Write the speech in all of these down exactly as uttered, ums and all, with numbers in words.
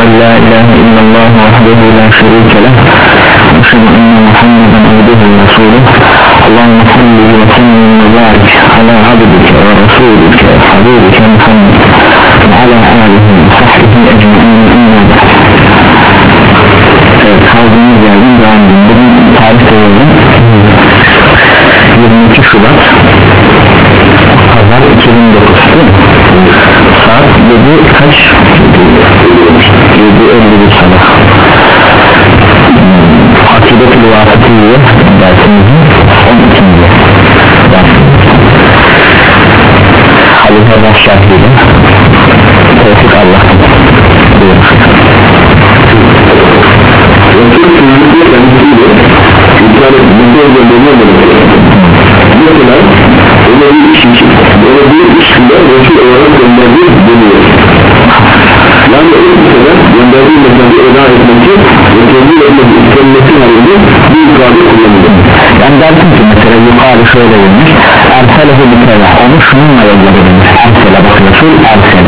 أن لا إله إلا الله وحده لا شريك له وأشهد أن محمدا عبده ورسوله اللهم صل وسلم وبارك على عبدك ورسولك وحبيبك محمد وعلى آله وصحبه أجمعين أما بعد. Evet, kaldığımız yerden devam edelim. Bugün tarih verelim. yirmi iki Şubat Pazar iki bin dokuz saat yedi kaç? yedi elli bir sabah. Akidet-ül Vasıtiyye dersimizin on ikinci dersimiz. Halife Başşahı'yla Tevfik Allah'ın buyurun. Resul sözlükle kendisiyle iptal etmesi özelliğine mesela öyle bir iş için böyle bir iş ile Resul olarak gönderdiği deniyor. Yani o kimseler gönderdiği mesajı eda etmesi ve kendi etmesi istenmesi halinde bir ifade kullanılır. Yani dersin ki mesela yukarı şöyle demiş Erselehu bikele onu şununla yolladı demiş Ersele bak Resul Ersele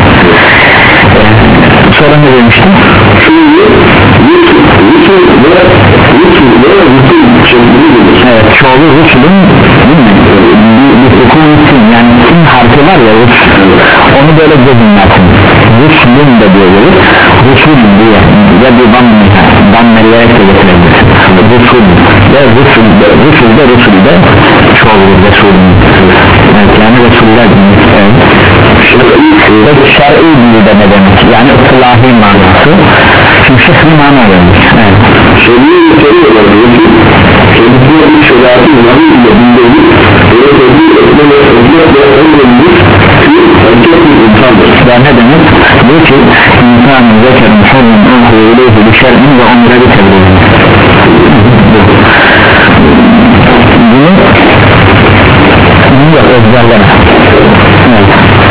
sonra ne demiştim? Şimdi Resul Resul ve Resul ve Resul şeklinde demiş. Evet çoğulu Resul'ün bir hukuk isim yani isim harfi var ya Resul onu böyle gözünlersin Resul'ün de diye gelir Resul'ün diye ya bir dammeleyerek de getirebilirsin Resul ve Resul de Resul de Resul de çoğulu Resul'ün evet yani Resul'ler evet. Ve şer'i gibi de ne demek yani ıslahi manası çünkü şehri mana vermiş evet. Şer'i içeri olarak Resul kendisine bir şeriatı imamı ile bildiği ve tebliğ etme ve özgürle emredilmiş ki erkek bir insandır. Ya ne demek? Bu ki insanın zekerin hurrun uhu ileyhi bir şer'in ve onlara bir tebliğ edilmiş. Bunu bunu yok özgürleme. Evet.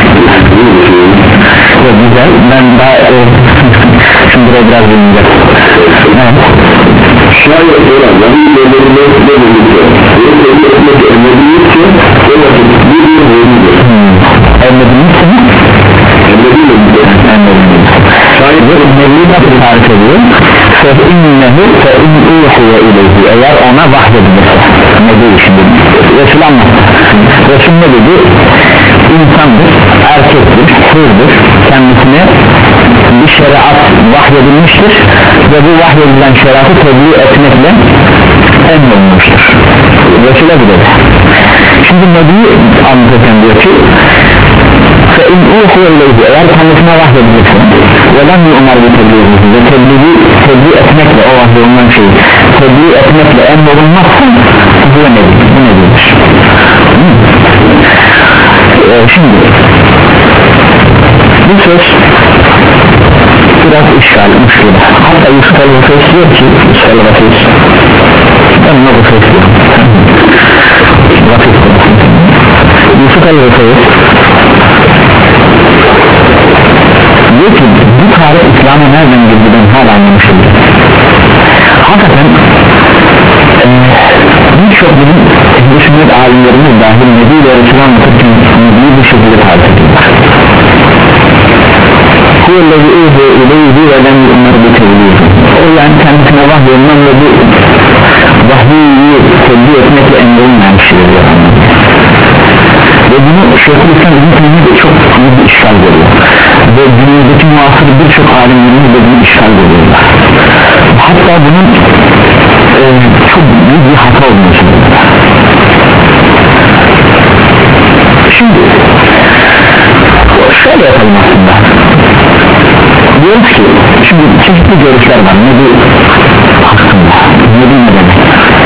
Çok güzel. Ben daha e, şimdi buraya biraz dinleyeceğim. Evet. Şayet olanlar ilerlerine ne birlikte ve tebliğ etmesi emredilmişse o vakit bir bir verildir. Emredilmişse mi? Emredilmişse şayet bu nebiyi nasıl tarif ediyor? فَاِنَّهُ فَاِنْ اُوحِيَ اِلَيْهِ eğer ona vahyedilirse nebi şimdi Resul anlattı Resul ne dedi? İnsandır, erkektir, hırdır kendisine bir şeriat vahyedilmiştir ve bu vahyedilen şeriatı tebliğ etmekle emrolunmuştur Resul'e bu dedi. Şimdi nebi anlatırken diyor ki فَاِنْ اُوحِيَ اِلَيْهِ eğer kendisine vahyedilirse وَلَمْ يُؤْمَرْ بِتَبْلِيغِهِ ve tebliğ, tebliğ etmekle o vahyedilen şeyi tebliğ etmekle emrolunmazsa bu nebi, bu nebidir. Ee, şimdi bu söz biraz işgal, müşkül hatta Yusuf el-Vefes diyor ki Yusuf el-Vefes ben ne Vefes diyorum Yusuf el-Vefes diyor ki bu tarih İslam'a nereden girdiğinden hala anlamışım hakikaten e, birçok bilim ehli sünnet alimlerimiz dahil Nebi ile Resul anlatırken Nebi'yi bu şekilde tarif ediyorlar huvellezi uhu ileyhi ve lem yu'mer bi tebliğ o yani kendisine vahyolunan ve bu vahyiyi tebliğ etmekle emrolunmayan kişidir diyor ve bunu Şeyhülislam İbn Teymiye de çok büyük bir işgal görüyor ve günümüzdeki muasır birçok alimlerimiz de bunu işgal görüyorlar hatta bunun e, çok büyük bir hata olduğunu söylüyorlar. Şimdi şöyle yapalım aslında diyoruz ki şimdi çeşitli görüşler var Nebi hakkında Nebi ne demek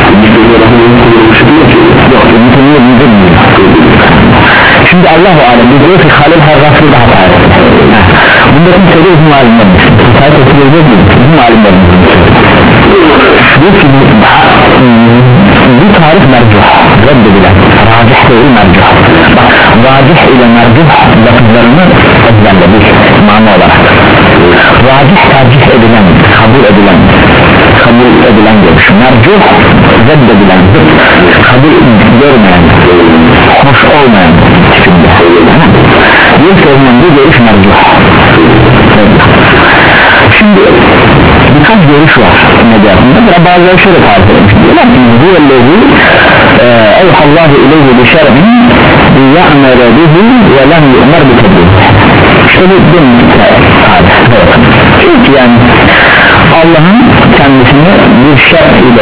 yok Nebi ne demek şimdi Allah-u Alem biz diyor ki Halil Harraflı'da hata etti bunda kimse de uzun alimlerimiz hata ettiğinde değil uzun alimlerimiz diyor ki bu tarih mercuh reddedilen racih değil mercuh bak racih ile mercuh lafızlarını ezberledik mana olarak racih tercih edilen kabul edilen kabul edilen görüş mercuh reddedilen kabul görmeyen hoş olmayan tipinde diyor ki o zaman bu görüş mercuh Şimdi birkaç görüş var Medyatı'nda. Bazıları şöyle tarif edilmiş. Diyorlar ki huvellezi evhallahu ileyhi bi şer'in ya'mere bihi ve lem yu'mer bi tebliğ. İşte bu bir tarif. Çünkü yani Allah'ın kendisine bir şer ile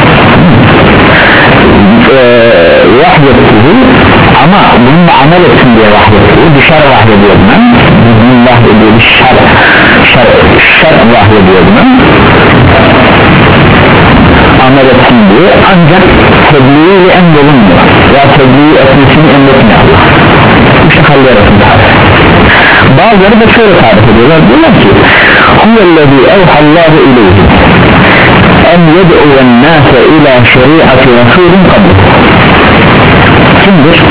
e, vahyettiği ama bununla amel etsin diye vahyettiği bir şer vahyediyor buna. Bunun vahyediyor bir şer şer, şer vahyediyor buna. Amel etsin diye ancak tebliğiyle emrolunmuyor ya tebliğ etmesini emretmiyor Allah. Bu şakaller arasında bazıları da şöyle tarif ediyorlar, diyorlar ki huvellezî evhallahu ileyhi en yed'uven nâse ilâ şeri'ati rasûlin kabul. Kimdir?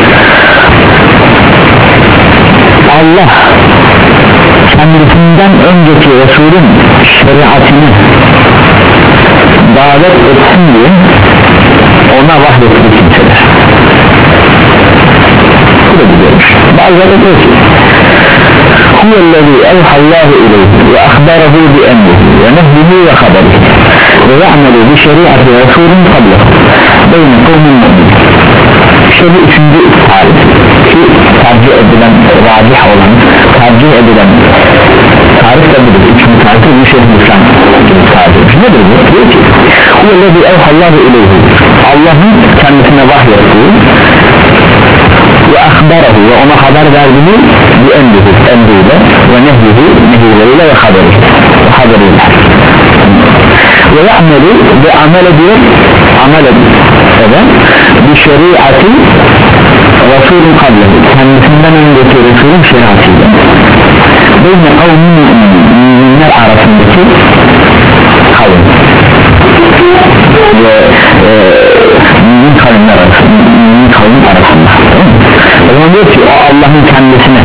Allah kendisinden önceki Resulün şeriatını davet etsin diye ona vahyettiği kimseler. Bu da biliyormuş. Bazıları diyor ki huvellezî evhallahu ileyhi ve ahbarahu bi emrihi ve nehlihi ve haberihi ve ya'melu bi şeri'ati Resulün kabul beyne kavmin mu'min. İşte bu üçüncü tarif ki tercih edilen, racih olan tercih edilen tarif de budur. Üçüncü tarif bir şey Müslüman tarif. Nedir bu? Diyor ki huvellezî evhallahu ileyhi Allah'ın kendisine vahyettiği ve ahbarahu ve ona haber verdiği bu emrihi, emriyle ve nehlihi, nehileriyle ve haberi ve haberiyle ve ya'melu ve amel ediyor amel eden bir şeriatı Resulün kablehi kendisinden önceki Resulün şeriatıyla beyne kavmin müminler arasındaki kavim ve e, mümin kavimler arasında mümin kavim arasında o zaman diyor ki o Allah'ın kendisine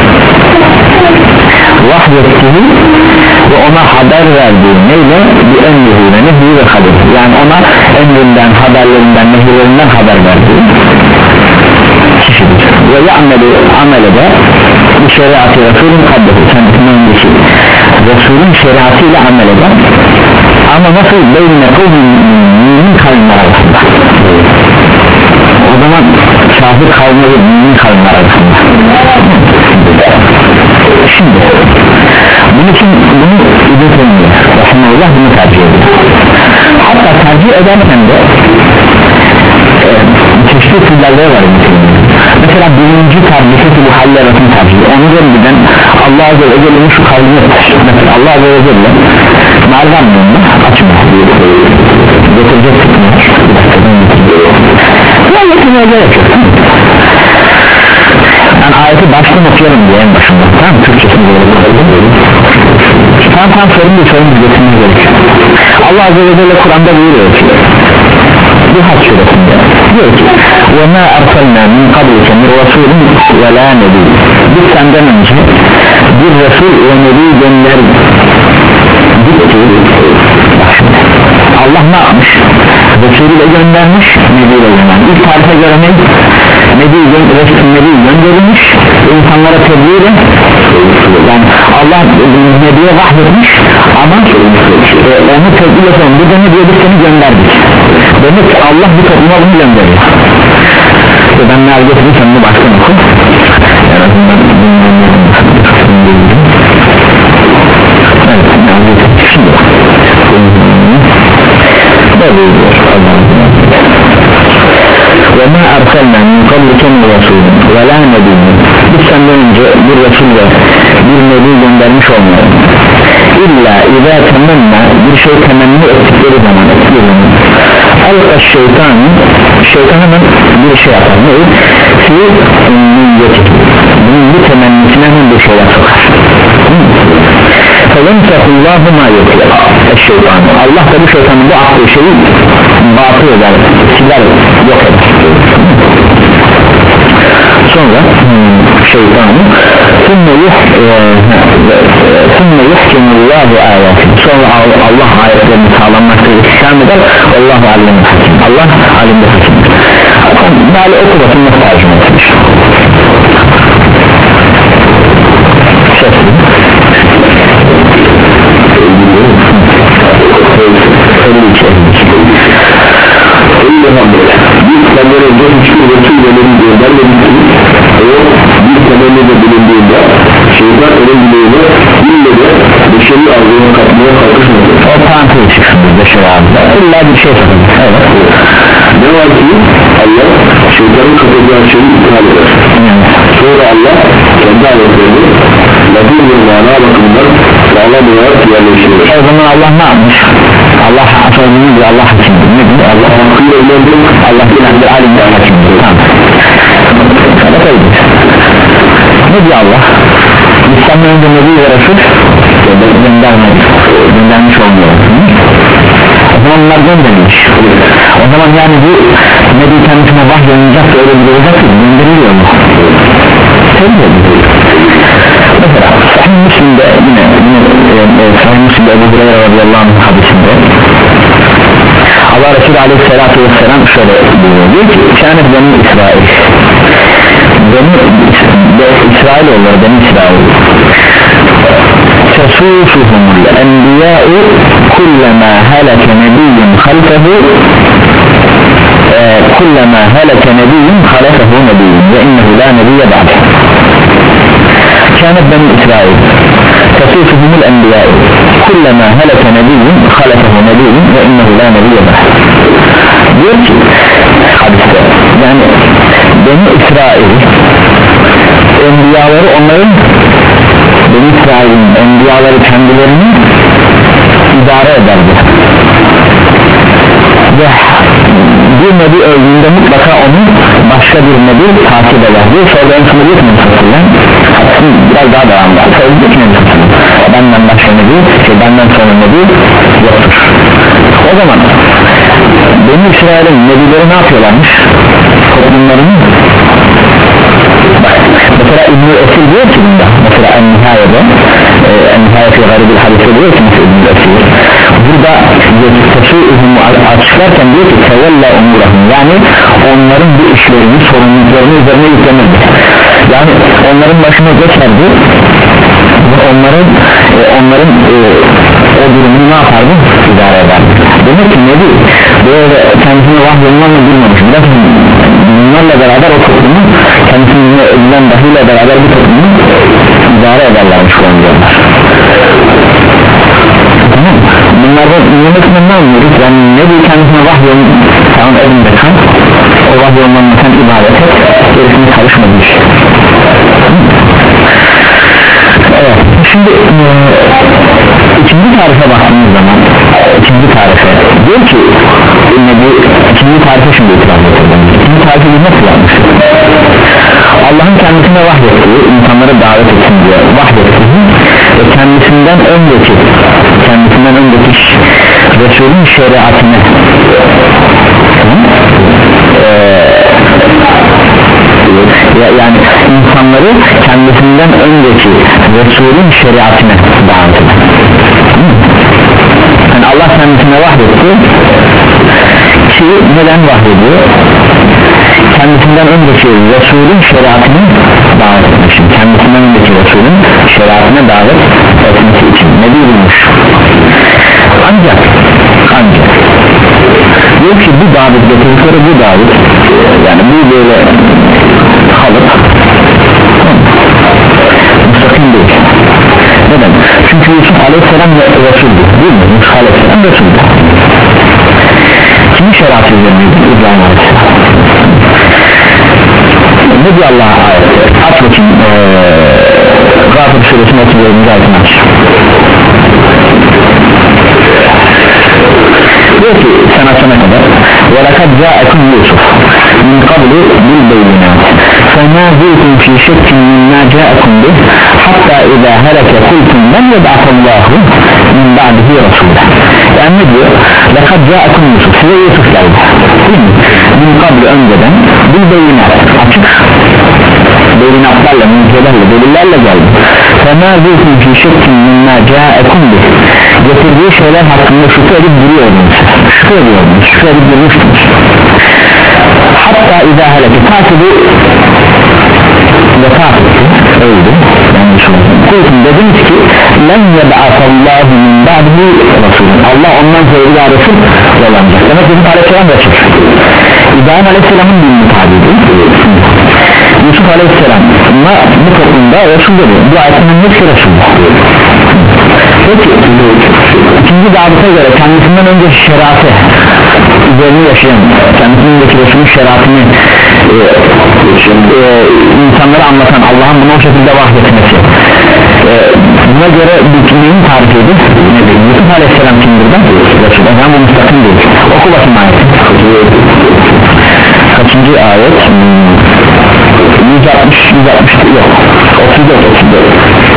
vahyettiği ve ona haber verdiği neyle? Bir emriyle nehi ve haber, yani ona emrinden, haberlerinden, nehirlerinden haber verdiği kişidir ve ya'melu amele de bir şeriatı Resulün kablehi kendisinden önceki Resulün şeriatıyla amel eder ama nasıl? Beynine kavmin mümin kavimler arasında. O zaman kafir kavimleri mümin kavimler arasında. Şimdi bunun için bunu İbn Teymiye rahimehullah bunu tercih ediyor. Hatta tercih ederken de e, çeşitli türlerleri var İbn Teymiye. Mesela birinci terciheti bu haller arasında tercih ediyor. Onu görmeden Allah Azze ve Celle'nin şu kavmini mesela Allah Azze ve Celle nereden bunu açmıyor getirecek tutmuyor ya getirmeye gerek yok yani ayeti baştan okuyalım diye en başında tamam Türkçesini görelim tam tam sorun değil sorun değil getirmeye gerek yok Allah Azze ve Celle Kur'an'da buyuruyor ki bu Hac suresinde diyor ki وَمَا أَرْسَلْنَا مِنْ قَبْلِكَ مِنْ رَسُولٍ وَلَا نَبِيٍّ biz senden önce bir Resul ve Nebi gönderdik gitti Allah ne yapmış? Resulüyle göndermiş, Nebi'yle göndermiş. İlk tarife göre ne? Nebi, Resul Nebi gönderilmiş, insanlara tebliğle yani Allah Nebi'ye vahyetmiş ama e, onu tebliğ eden bu da ne diyor biz seni gönderdik. Demek ki Allah bu topluma bunu gönderiyor. Ve ben ne algetim sen bunu baştan oku. En azından evet, ne algetim şimdi وَمَا أَرْسَلْنَا مِنْ قَبْلِكَ مِنْ رَسُولٍ وَلَا نَبِيٍّ biz senden önce bir Resul ve bir Nebi göndermiş olmayalım İlla اِذَا تَمَنَّا bir şey temenni ettikleri zaman alqa şeytan şeytan hemen bir şey yapar ne? Fi niyyeti bunun bir temennisine hemen bir şeyler sokar فَيَنْسَخُ اللّٰهُ مَا يَكْلِ الشَّيْطَانِ Allah da bu şeytanın bu aklı şeyi batıl eder, siler, yok eder sonra şeytanı ثُمَّ يُحْكِمُ اللّٰهُ آيَاتِ sonra Allah ayetlerini sağlanmakta ihkam eder Allahu alim hakim Allah alimde hakimdir Meali okubatın nasıl tercüme etmiş bir senden önce hiçbir Resul ve Nebi göndermemişsiniz. O bir temennide bulunduğunda şeytan onun dileğine ille de beşeri arzuna katmaya kalkışmadı. O parantez çıksın bir beşeri arzuna illa bir şey sakın. Evet. Ne var ki Allah şeytanın katacağı şeyi iptal eder. Sonra Allah kendi ayetlerini lafı ve mana bakımından sağlam olarak yerleştirir. O zaman Allah ne yapmış? Allah sözünü bir Allah hakimdir. Ne diyor? Allah hakkıyla ilerdir. Allah bilendir, alimdir, hakimdir. Tamam. Ne diyor Allah? İslam'dan önce Nebi ve Resul göndermiş, göndermiş olmuyor. O zaman onlar gönderilmiş. O zaman yani bu Nebi kendisine vahyolunacak da öyle bir olacak ki gönderiliyor mu? Tabii. Mesela Sahih Müslim'de yine, yine e, Sahih Müslim'de Ebu Hureyre radıyallahu anh hadisinde Allah Resulü aleyhissalatü vesselam şöyle buyuruyor, diyor ki kânet Beni İsrail Beni İsrailoğulları Beni İsrail tesufuhumul enbiyâ'u kullemâ heleke nebiyyun halfehu kullemâ heleke nebiyyun halefehu nebiyyun ve innehu la nebiyye ba'd. كانت بني إسرائيل تسوسهم الأنبياء كلما هلك نبي خلفه نبي وإنه لا نبي بعد. diyor ki hadiste yani Beni İsrail enbiyaları onların Beni İsrail'in enbiyaları kendilerini idare ederdi ve bir nebi öldüğünde mutlaka onu başka bir nebi takip eder diyor. Sonra en sonunda diyor ki biraz daha devam var. Sonra diyor ki benden başka nebi şey benden sonra nebi yoktur. O zaman Beni İsrail'in nebileri ne yapıyorlarmış? Toplumlarını mesela İbn-i Esir diyor ki bunda mesela En-Nihaye'de En-Nihaye fi garibil hadise diyor ki İbn-i Esir burada tesu'uhumu açıklarken diyor ki tevella umurahum yani onların bu işlerini sorumluluklarını üzerine yüklenirdi yani onların başına geçerdi ve onların e, onların e, o durumunu ne yapardı? İdare ederdi. Demek ki nebi böyle kendisini vahyolunlarla bilmemiş bunlarla beraber o toplumu kendisine edilen dahiyle beraber bir toplumu idare ederlermiş falan diyorlar. Tamam. Bunlardan yönetmen ne anlıyoruz? Yani nebi kendisine vahyolun tamam elinde kan o vahyolunlarla sen ibadet et gerisini karışmamış. Evet. Şimdi e, ikinci tarife baktığımız zaman ikinci tarife diyor ki nebi ikinci tarife şimdi itiraz edelim. İkinci tarife bir nasıl yapmış? Allah'ın kendisine vahyettiği insanları davet etsin diye vahyettiği ve kendisinden önceki kendisinden önceki Resulün şeriatını eee yani insanları kendisinden önceki Resulün şeriatine davet eder. Yani Allah kendisine vahyetti ki neden vahyediyor? Kendisinden önceki Resulün şeriatını davet etmiş. Kendisinden önceki Resulün şeriatine davet etmesi için ne bulmuş? Ancak ancak diyor ki bu davet getirdikleri bu davet yani bu böyle kalıp müstakim değil. Neden? Çünkü Yusuf Aleyhisselam Resul'dü değil mi? Yusuf Aleyhisselam Resul'dü. Kimin şeriatı üzerindeydi? İbrahim Aleyhisselam. Ne diyor Allah'a ayet? Aç bakayım ee, Gafir suresinin otuz dördüncü ayetini aç. Diyor ki sen açana kadar وَلَكَدْ جَاءَكُمْ يُوسُفْ مِنْ قَبْلِ بِالْبَيِّنَاتِ فَمَا زِلْتُمْ فِي شَكٍّ مِمَّا جَاءَكُمْ بِهِ حَتَّى إِذَا هَلَكَ قُلْتُمْ لَنْ يَبْعَثَ اللّٰهُ مِنْ بَعْدِهِ رَسُولًا. Yani ne diyor? لَكَدْ جَاءَكُمْ يُوسُفْ size Yusuf geldi min kabl önceden bilbeyinat açık beyinatlarla, müjdelerle, delillerle geldi. فَمَا زِلْتُمْ فِي شَكٍّ مِمَّا جَاءَكُمْ بِهِ getirdiği şeyler hakkında şüphe edip duruyordunuz, şüphe ediyordunuz, şüphe edip durmuştunuz. Hatta izâ heleke takibi vefat etti, öldü, yanlış oldu. Kultum dediniz ki لَنْ يَبْعَثَ min ba'dihi Resulün Allah ondan sonra bir Resul yollanacak. Demek ki bir Aleyhisselam Resul. İbrahim Aleyhisselam'ın dinini tabi ediyor. Yusuf Aleyhisselam'a bu toplumda Resul dedi. Bu ayetinin hepsi Resul. Peki ikinci zabıta göre kendisinden önce şeriatı üzerine yaşayan, kendisindeki Resul'ün şeriatını e, e, insanlara anlatan, Allah'ın bunu o şekilde vahyetmesi, e, buna göre neyin tarif edilir? Yusuf Aleyhisselam kimdir de? Resul. O zaman bu müstakim değil. Oku bakayım ayet. Kaçıncı ayet? yüz altmış yüz altmış yok otuz dört otuz dört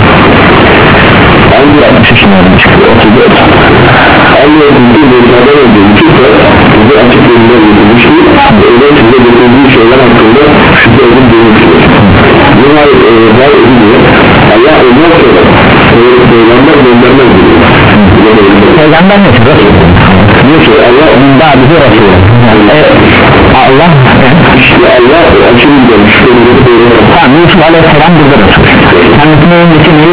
yüz altmış yaşında çıkıyor otuz dört Allah'ın bir mevzudan önce iki kere bize açık yerine verilmiştir. Öyle size getirdiği şeyler hakkında şüphe edip durmuştur. Bunlar var ediliyor. Allah olmaz sonra peygamber göndermez diyor. Peygamber ne diyor? Diyor ki Allah onun daha bize Resulü. Allah işte Allah açılım demiş. Tamam, Yusuf Aleyhisselam burada Resul. Kendisine önceki neyi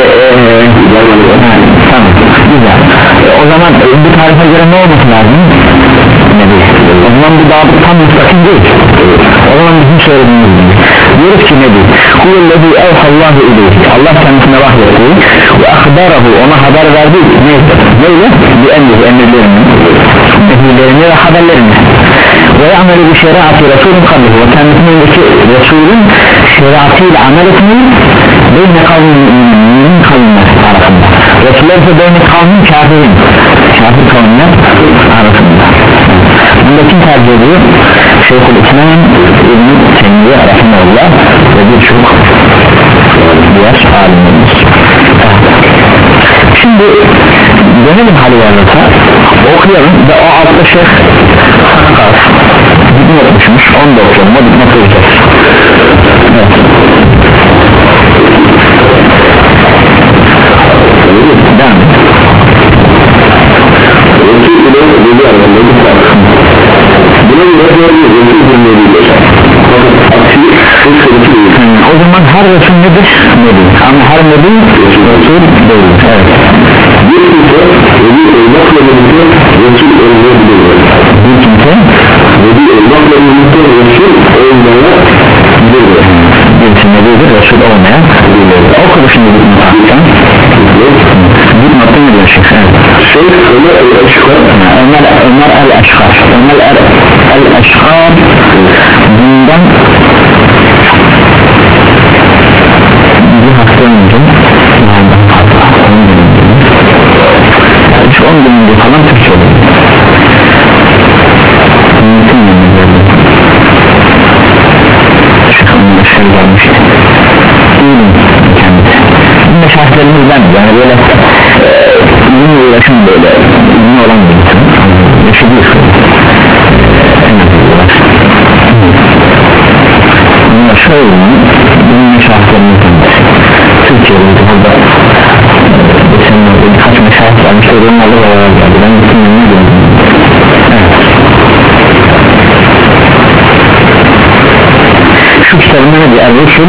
tamam güzel. O zaman bu tarife göre ne olması lazım? Nebi. O zaman bu daha tam müstakim değil. O zaman bizim söylediğimiz gibi diyoruz ki Nebi Kullezi evhallahu ileyhi Allah kendisine vahyetti ve akbarahu ona haber verdi. Neyse neyle? Bir emri emirlerini emirlerini ve haberlerini ve ameli bir şeriatı Resulün kabrihi ve kendisindeki Resulün şeriatıyla amel etmeyi beyne kavminin kavmine arasında Resuller ise beyne kavmin kafirin kafir kavmine arasında. Bunda kim tercih ediyor? Şeyhülislam İbn-i Teymiye rahimahullah ve birçok diğer alimlerimiz. Şimdi dönelim Halivarlık'a okuyalım ve o altta Şeyh Hakkar dipnot etmişmiş, onu da okuyalım, o dipnot olacağız. Evet. Devam et. Buna göre görüyoruz o zaman her Resul nedir? Nedir? Ama her Nebi Resul değil. Evet. Bir kimse Nebi olmakla birlikte Resul olmayabilir. Bir kimse Nebi olmakla birlikte Resul olmayabilir. Birisi Nebi'dir, Resul olmayabilir. Oku şimdi bir mutlaka. Bir mutlaka ne diyor Şeyh? Şeyh Ömer el-Eşkar Ömer Ömer el-Eşkar Ömer el-Eşkar bundan bir hafta önce on gün önce falan Türkçe oldu. Mümkün mü? Çıkanında şey gelmişti. İyiyim kendisi. Bunda şahitlerimizden yani böyle ünlü uğraşım böyle ünlü olan bir insan. Yaşadıyor. En az uğraşım. Bunlar şöyle bunun şahitlerimizden Türkiye'de burada birkaç meşahit gelmiş olduğum alı var vardı ben bütün ünlü gördüm. Evet. Şu kitabında ne diyor? Er-Rusul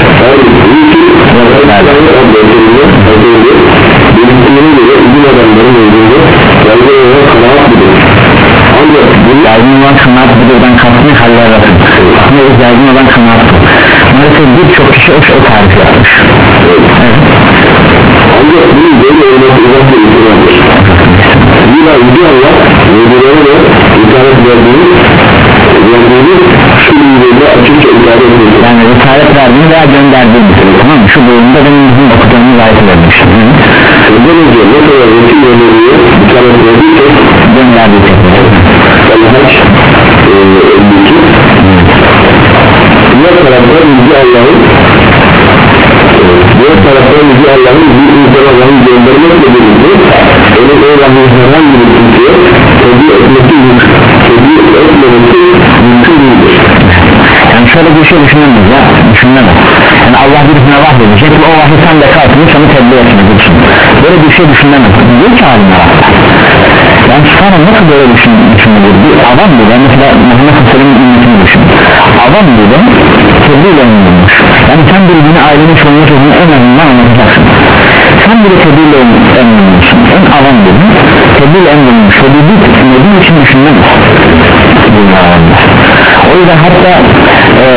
yaygın olan kanaat budurdan kastını haller yapın. Ne yaygın olan kanaat bu. Maalesef birçok kişi o, o tarif yapmış. Evet. Ancak bunun böyle olması uzak bir ihtimaldir. Zira Yüce Allah Yüceleri de itaret verdiğini verdiğini şu bölümde açıkça itaret ediyor. Yani itaret verdiğini veya gönderdiğini tamam mı? Şu bölümde benim bizim okuduğumuz ayet vermiş. Ondan önce ne kadar resim öneriyor itaret verdiyse gönderdiği tekrar. El-Hac elli iki diğer taraftan Yüce Allah'ın diğer taraftan Yüce Allah'ın bir insana vahiy göndermekle birlikte onun o vahiy herhangi bir kimseye tebliğ etmesi tebliğ etmemesi mümkün değildir. Yani şöyle bir şey düşünmemiz ya düşünmemiz yani Allah birisine vahyedecek ve o vahiy sen de kalkını sana tebliğ etmelisin. Böyle bir şey düşünmemiz diyor ki haline bak. Yani sonra nasıl böyle düşünülür? Bir adam bu da mesela Muhammed Aleyhisselam'ın ümmetini düşün. Adam bu da tebliğle emrolunmuş. Yani sen birbirine ailenin çoluğuna çocuğunu en azından anlatacaksın. Sen bile tebliğle emrolunmuşsun. En adam bu tebliğle emrolunmuş. Ve bir nebi için düşünmemiz. de hatta ee,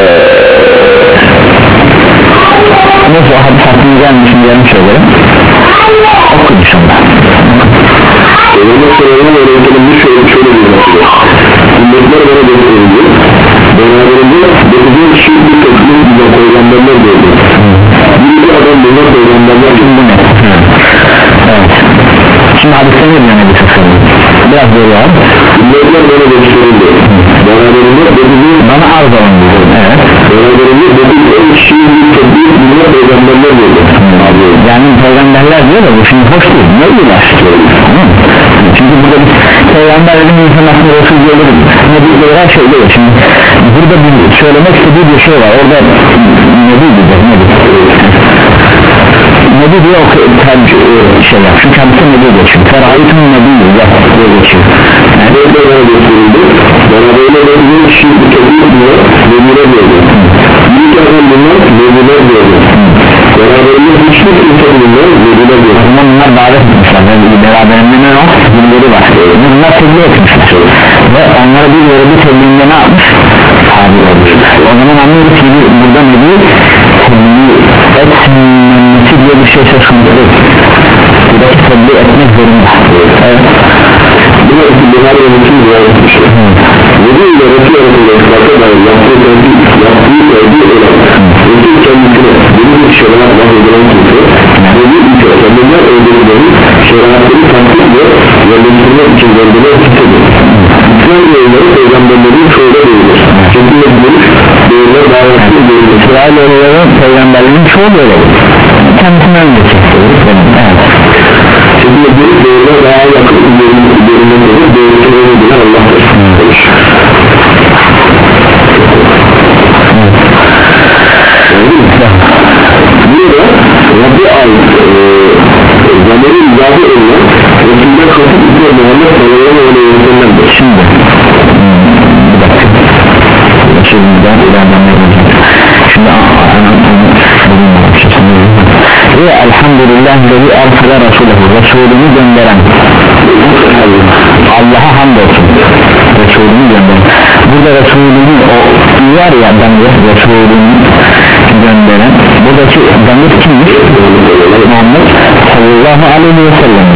neyse o hadis hakkında gelmişim diyelim söylerim okuyun inşallah. Peygamber sallallahu aleyhi ve sellem'in şöyle şöyle bir mesele ümmetler bana gösterildi beraberinde dediğim kişi bir toplum bize peygamberler gördü bir adam buna peygamberler gördü. Evet. Şimdi hadiste ne diyor Nebi Sallallahu biraz böyle var ümmetler bana gösterildi beraberinde dediğim bana arz olundu. Evet. beraberinde dediğim kişi bir toplum bize peygamberler gördü. Yani peygamberler diyor da bu şimdi hoş değil ne iyiler çünkü burada bir peygamberlerin insanlasını Resul diyorlar ne diyorlar her şey diyor şimdi burada bir söylemek istediği bir şey var orada ne diyecek ne diyecek Nebi diye o şey yap çünkü kendisi Nebi geçiyor Ferayet'in Nebi yap diye geçiyor yani öyle bana gösterildi beraberinde dediğim kişi bir toplum bize Nebiler gördü bir adam bunlar Nebiler gördü beraberinde hiçbir kimse bunlar Nebiler gördü. O zaman bunlar davet etmişler beraberinde ne var? Birileri var bunlar tebliğ etmişler ve onlara bir yere bir tebliğinde ne yapmış? Tabi olmuş o zaman anlıyoruz ki burada Nebi tebliğ etmemesi diye bir şey söz konusu buradaki tebliğ etmek zorunda. Evet. Bu da iki Buhari ve Müslim rivayet etmiştir. Nebi ile Resul arasında ispata dair yaptığı tercih yaptığı tercih olan Resul kendisine benim bir şeriat bahsedilen kimse Nebi ise kendinden öldürüleri şeriatları tanıtıp ve yerleştirmek için göndermek kimsedir. İslam yayınları peygamberlerin çoğuna değilir. Şekilde görüş değerler davetini değilir. İsrail yayınları peygamberlerin çoğu böyle kendisine öndeki Şekilde görüş değerler daha yakın üzerindedir. Değerleri öyle Allah'tır. Burada Rabbi ait zamiri izahı edilen Resul'den kasıt ise Muhammed sallallahu aleyhi ve sellem'dir. Şimdi bir dakika Şimdiden ilerlemeye gideceğim. Şimdi ve elhamdülillah lezi ersele Resulühü Resulünü gönderen Allah'a hamdolsun Resulünü gönderen burada Resulünü o var ya damir Resulünü gönderen buradaki damir kimmiş? Muhammed sallallahu aleyhi ve sellem.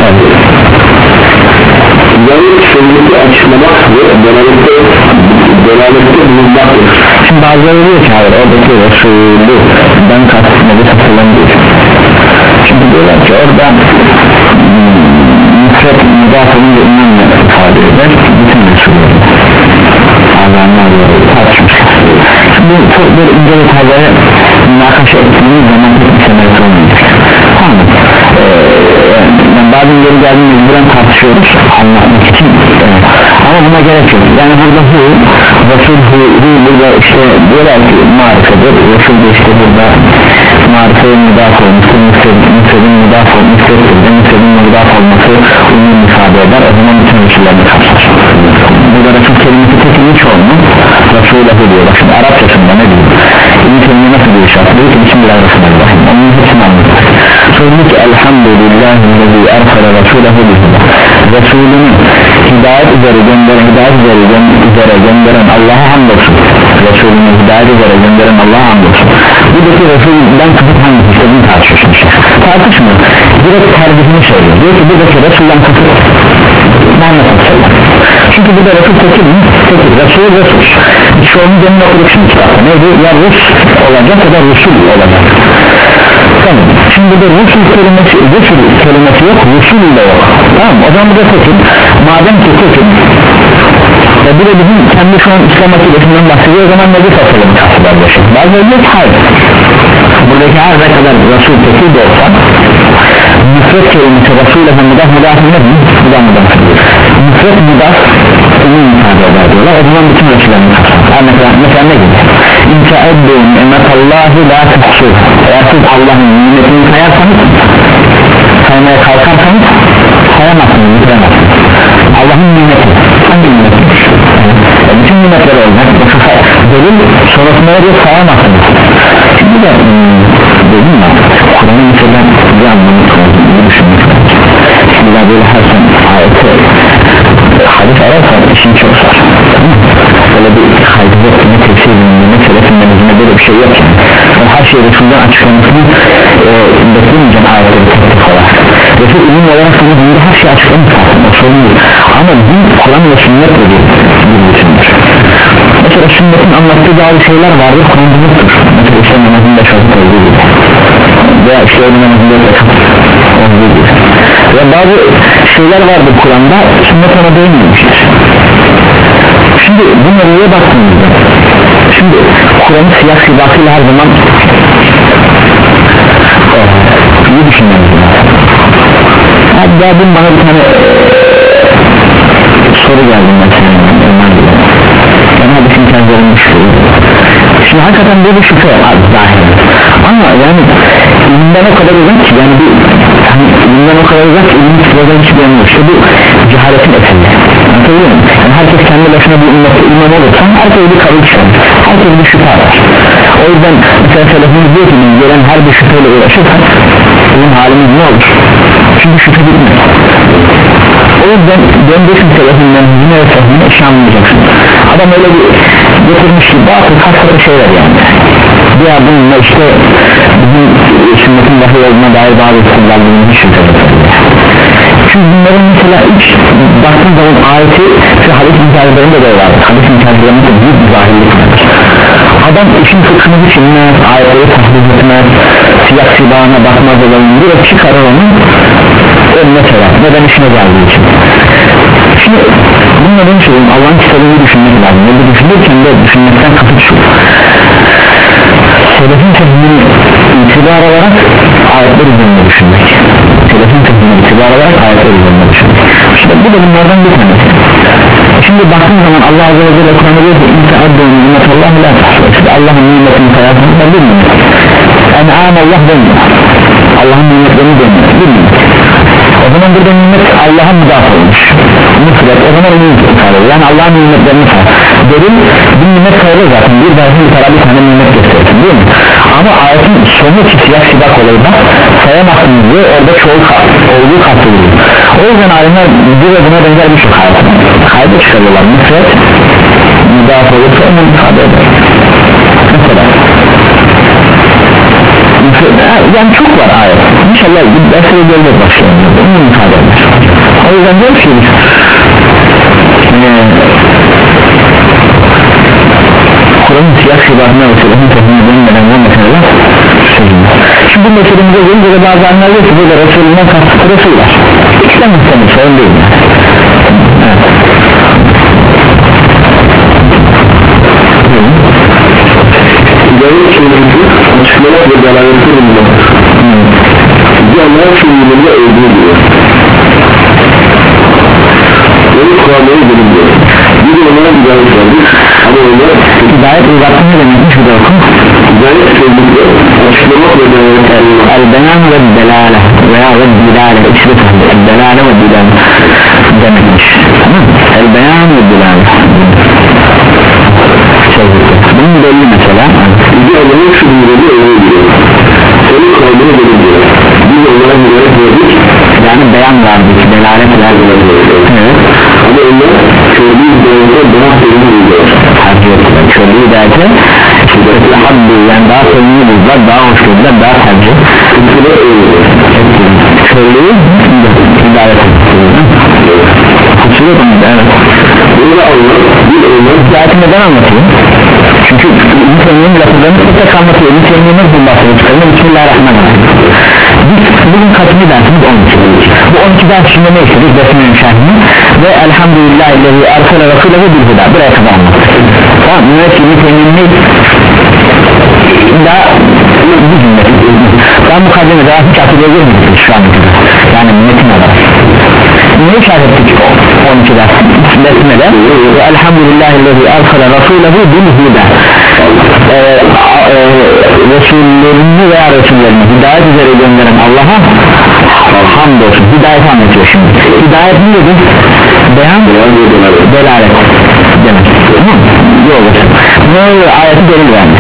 Yani sünneti açıklamak ve delalette delalette bulunmaktır. Şimdi bazıları diyor ki hayır oradaki Resulü ben kastımda bir satılan değil. Şimdi diyorlar ki orada müfret müdafını ve imanla ifade eder bütün Resulü Allah'ın tartışmışlar. Şimdi çok bir ince bir tarzaya münakaşa ettiğimiz zaman bir semerisi olmayacak. Tamam mı? Ee, yani bazen geri geldiğimiz mecburen tartışıyoruz anlatmak için ee, ama buna gerek yok. Yani burada hu Resul hu, hu burada işte diyorlar ki marifedir Resul de işte burada marifeye müdaf olmuştur müfredin müdaf olmuştur müfredin müdaf olması umum ifade eder o zaman bütün Resul'lerini kapsar. Burada Resul kelimesi tekilmiş olmuş Resul'e diyor bak şimdi Arapçasında ne diyor İyi kelime nasıl bir işaret diyor ki Bismillahirrahmanirrahim onun hepsini anlatır söyledi ki elhamdülillahi ersele Resulehu bihuda Resulünü hidayet üzere gönderen hidayet üzere, üzere gönderen Allah'a hamdolsun Resulünü hidayet üzere gönderen Allah'a hamdolsun buradaki Resul'den kısıt hangisi işte bunu tartışıyorsunuz tartışmıyor direkt tercihini söylüyor diyor ki buradaki Resul'den kısıt Muhammed sallallahu çünkü burada Resul tekil mi? Tekil, Resul, Resul çoğunun demin okuduk şimdi kitapta neydi? Ya Rus olacak ya da Resul olacak tamam, şimdi burada Resul kelimesi Resul kelimesi yok, Resul ile yok tamam, o zaman burada tekil madem ki tekil e bu da bizim kendi şu an İslam akidesinden bahsediyor o zaman Nebi Fasalım karşılarlaşır bazı diyor ki hayır buradaki her ne kadar Resul tekil de olsa müfret kelimesi Resul'e müdah müdah ne mi? Müdah müdah müfret müdah umum ifade eder diyorlar o zaman bütün Resul'lerini kapsar mesela, mesela ne gibi? İnte'eddu ni'metallahi la tuhsu eğer siz Allah'ın nimetini sayarsanız saymaya kalkarsanız sayamazsınız, bitiremezsiniz Allah'ın nimeti hangi nimeti? E, bütün nimetleri olacak delil sonrasında diyor sayamazsınız şimdi de dedim ya Kur'an'ı mesela bir anlamış oldum iyi düşünmüş şimdi daha böyle her sen ayeti hadis ararsan işin çok zor böyle bir şey yok yani. Yani her şey Resul'den açıklamasını e, beklemeyeceğim ayetleri tek tek olarak. Resul ilim olarak sana dinde her şey açıklamış zaten, o sorun değil. Ama din Kur'an ve sünnetle bir bütündür. Mesela sünnetin anlattığı bazı şeyler vardır, Kur'an'da yoktur. Mesela işte namazında şarkı olduğu gibi veya işte öyle namazında olduğu gibi ve bazı şeyler vardır Kur'an'da, sünnet ona değinmemiştir. Şimdi bu nereye baktığımızda, şimdi Kur'an'ın siyah sibasıyla her zaman e, iyi düşünmemiz lazım. Hatta dün bana bir tane e, soru geldi mesela, ben hadisin kendilerinin şüpheli. Şimdi hakikaten böyle şüphe az dahil ama yani ilimden o kadar uzak ki, yani bir hani ilimden o kadar uzak ki ilim sıradan hiçbir yanı yok. İşte bu cehaletin eseri, anlatabiliyor muyum? Yani herkes kendi başına bir ümmette imam olursa herkes bir kabul çıkar, herkes bir şüphe var. O yüzden mesela selefimiz diyor ki gelen her bir şüpheyle uğraşırsak bizim halimiz ne olur? Çünkü şüphe bitmez. O yüzden döndüğün selefinden yine ve sehine işe anlayacaksın. Adam öyle bir getirmiş ki bazı kasarı şeyler yani. Diğer bununla işte bizim sünnetin vahiy olduğuna dair bazı kullanıldığını düşünüyorum. Çünkü bunların mesela ilk baktığın zaman ayeti ve hadis mücadellerinde de var. Hadis mücadellerinde büyük bir zahirlik vardır. Adam işin fıkhını düşünmez, ayetleri tahlil etmez, siyah silahına bakmaz olayım, direkt çıkarır onu önüne sever. Neden işine geldiği için. Şimdi bununla ben söyleyeyim, Allah'ın kitabını düşünmek lazım. Ve düşünürken de düşünmekten kasıt şu. Selefin sözünün itibar olarak ayetler üzerinde düşünmek. Selefin sözünün itibar olarak ayetler üzerinde düşünmek. İşte bu da bunlardan bir tanesi. Şimdi baktığım zaman Allah Azze ve Celle Kur'an'da diyor ki İnse adde'un nimet Allah'ı la tahsul. İşte Allah'ın nimetini sayarsanızda bilmiyor. En'am Allah demiyor. Allah'ın nimetlerini demiyor, bilmiyor. O zaman burada nimet Allah'a müdafaa olmuş. Nusret, o zaman onu ifade ediyor. Yani Allah'ın nimetlerini sayar. Derin bir nimet sayılır zaten. Bir dersin bir tane bir tane nimet gösterirsin değil mi? Ama ayetin sonu ki siyah sidak olayı da sayamazsınız diye orada çoğu olduğu kastediliyor. O yüzden alimler bir ve buna benzer bir şey kayda çıkarıyorlar. Nusret müdafaa olursa onu ifade eder. Mesela yani çok var ayet. İnşallah bir derse görmek başlayalım. Onu ifade eder. O yüzden diyor ki ee, Kur'an'ın siyah şibatına ve selefin tefhine dönmeden bu meseleler söylüyor. Şimdi bu meselemize gelince de bazı anlar diyor ki burada Resulü'nden kastıklı Resul var. İkiden istemez, sorun değil. Evet. Hidayet süreci açıklamak ve dalaleti bulunmak. Bir anlar fiilinde öldüğü diyor. Böyle kuramları bulunmuyor. Bir de onlara hidayet vardır. Ama onlar hidayet uzattın ne demekmiş bir de okun? Hidayet süreci açıklamak ve dalaleti bulunmak. El-beyan ve delale veya ve dilale ikisi de tabi. El-delale ve dilale demekmiş. El-beyan ve dilale. Bunun belli mesela. Bir adamın şu dünyada öyle diyor. Senin kavmini böyle diyor. Biz onlara hidayet verdik. Yani beyan verdik, delalet verdik. Evet. Ama onlar köylü hidayete daha sevimli diyor. Tercih ettiler. Köylü hidayete yani daha sevimli buldular, daha hoş buldular, daha tercih. Kıntıda öyle. Köylü hidayet ettiler. Kutsuyor mu? Evet. Burada Allah bir onlar hidayeti neden anlatıyor? Çünkü Müslümanın lafızlarını tek tek anlatıyor. Müslümanın nasıl bahsediyor? Çıkarını Bismillahirrahmanirrahim. Biz bugün kaçıncı dersimiz on iki. Bu on iki ders şimdi ne işledik? Besme'nin şerhini ve elhamdülillahillezi ersele rasulehu bil huda. Buraya kadar anlattık. Tamam, müessini temini daha bir cümle. Ben bu kademe daha hiç akıda girmedik şu an kadar. Yani metin olarak. Neyi şerh ettik on iki ders? Besme'de ve elhamdülillahillezi ersele rasulehu bil huda. Resullerini veya Resullerini hidayet üzere gönderen Allah'a hamdolsun. Hidayet anlatıyor şimdi. Hidayet ne dedik? Beyan, delalet demek. Yol olsun. Ne oluyor? Ayeti delil verdi.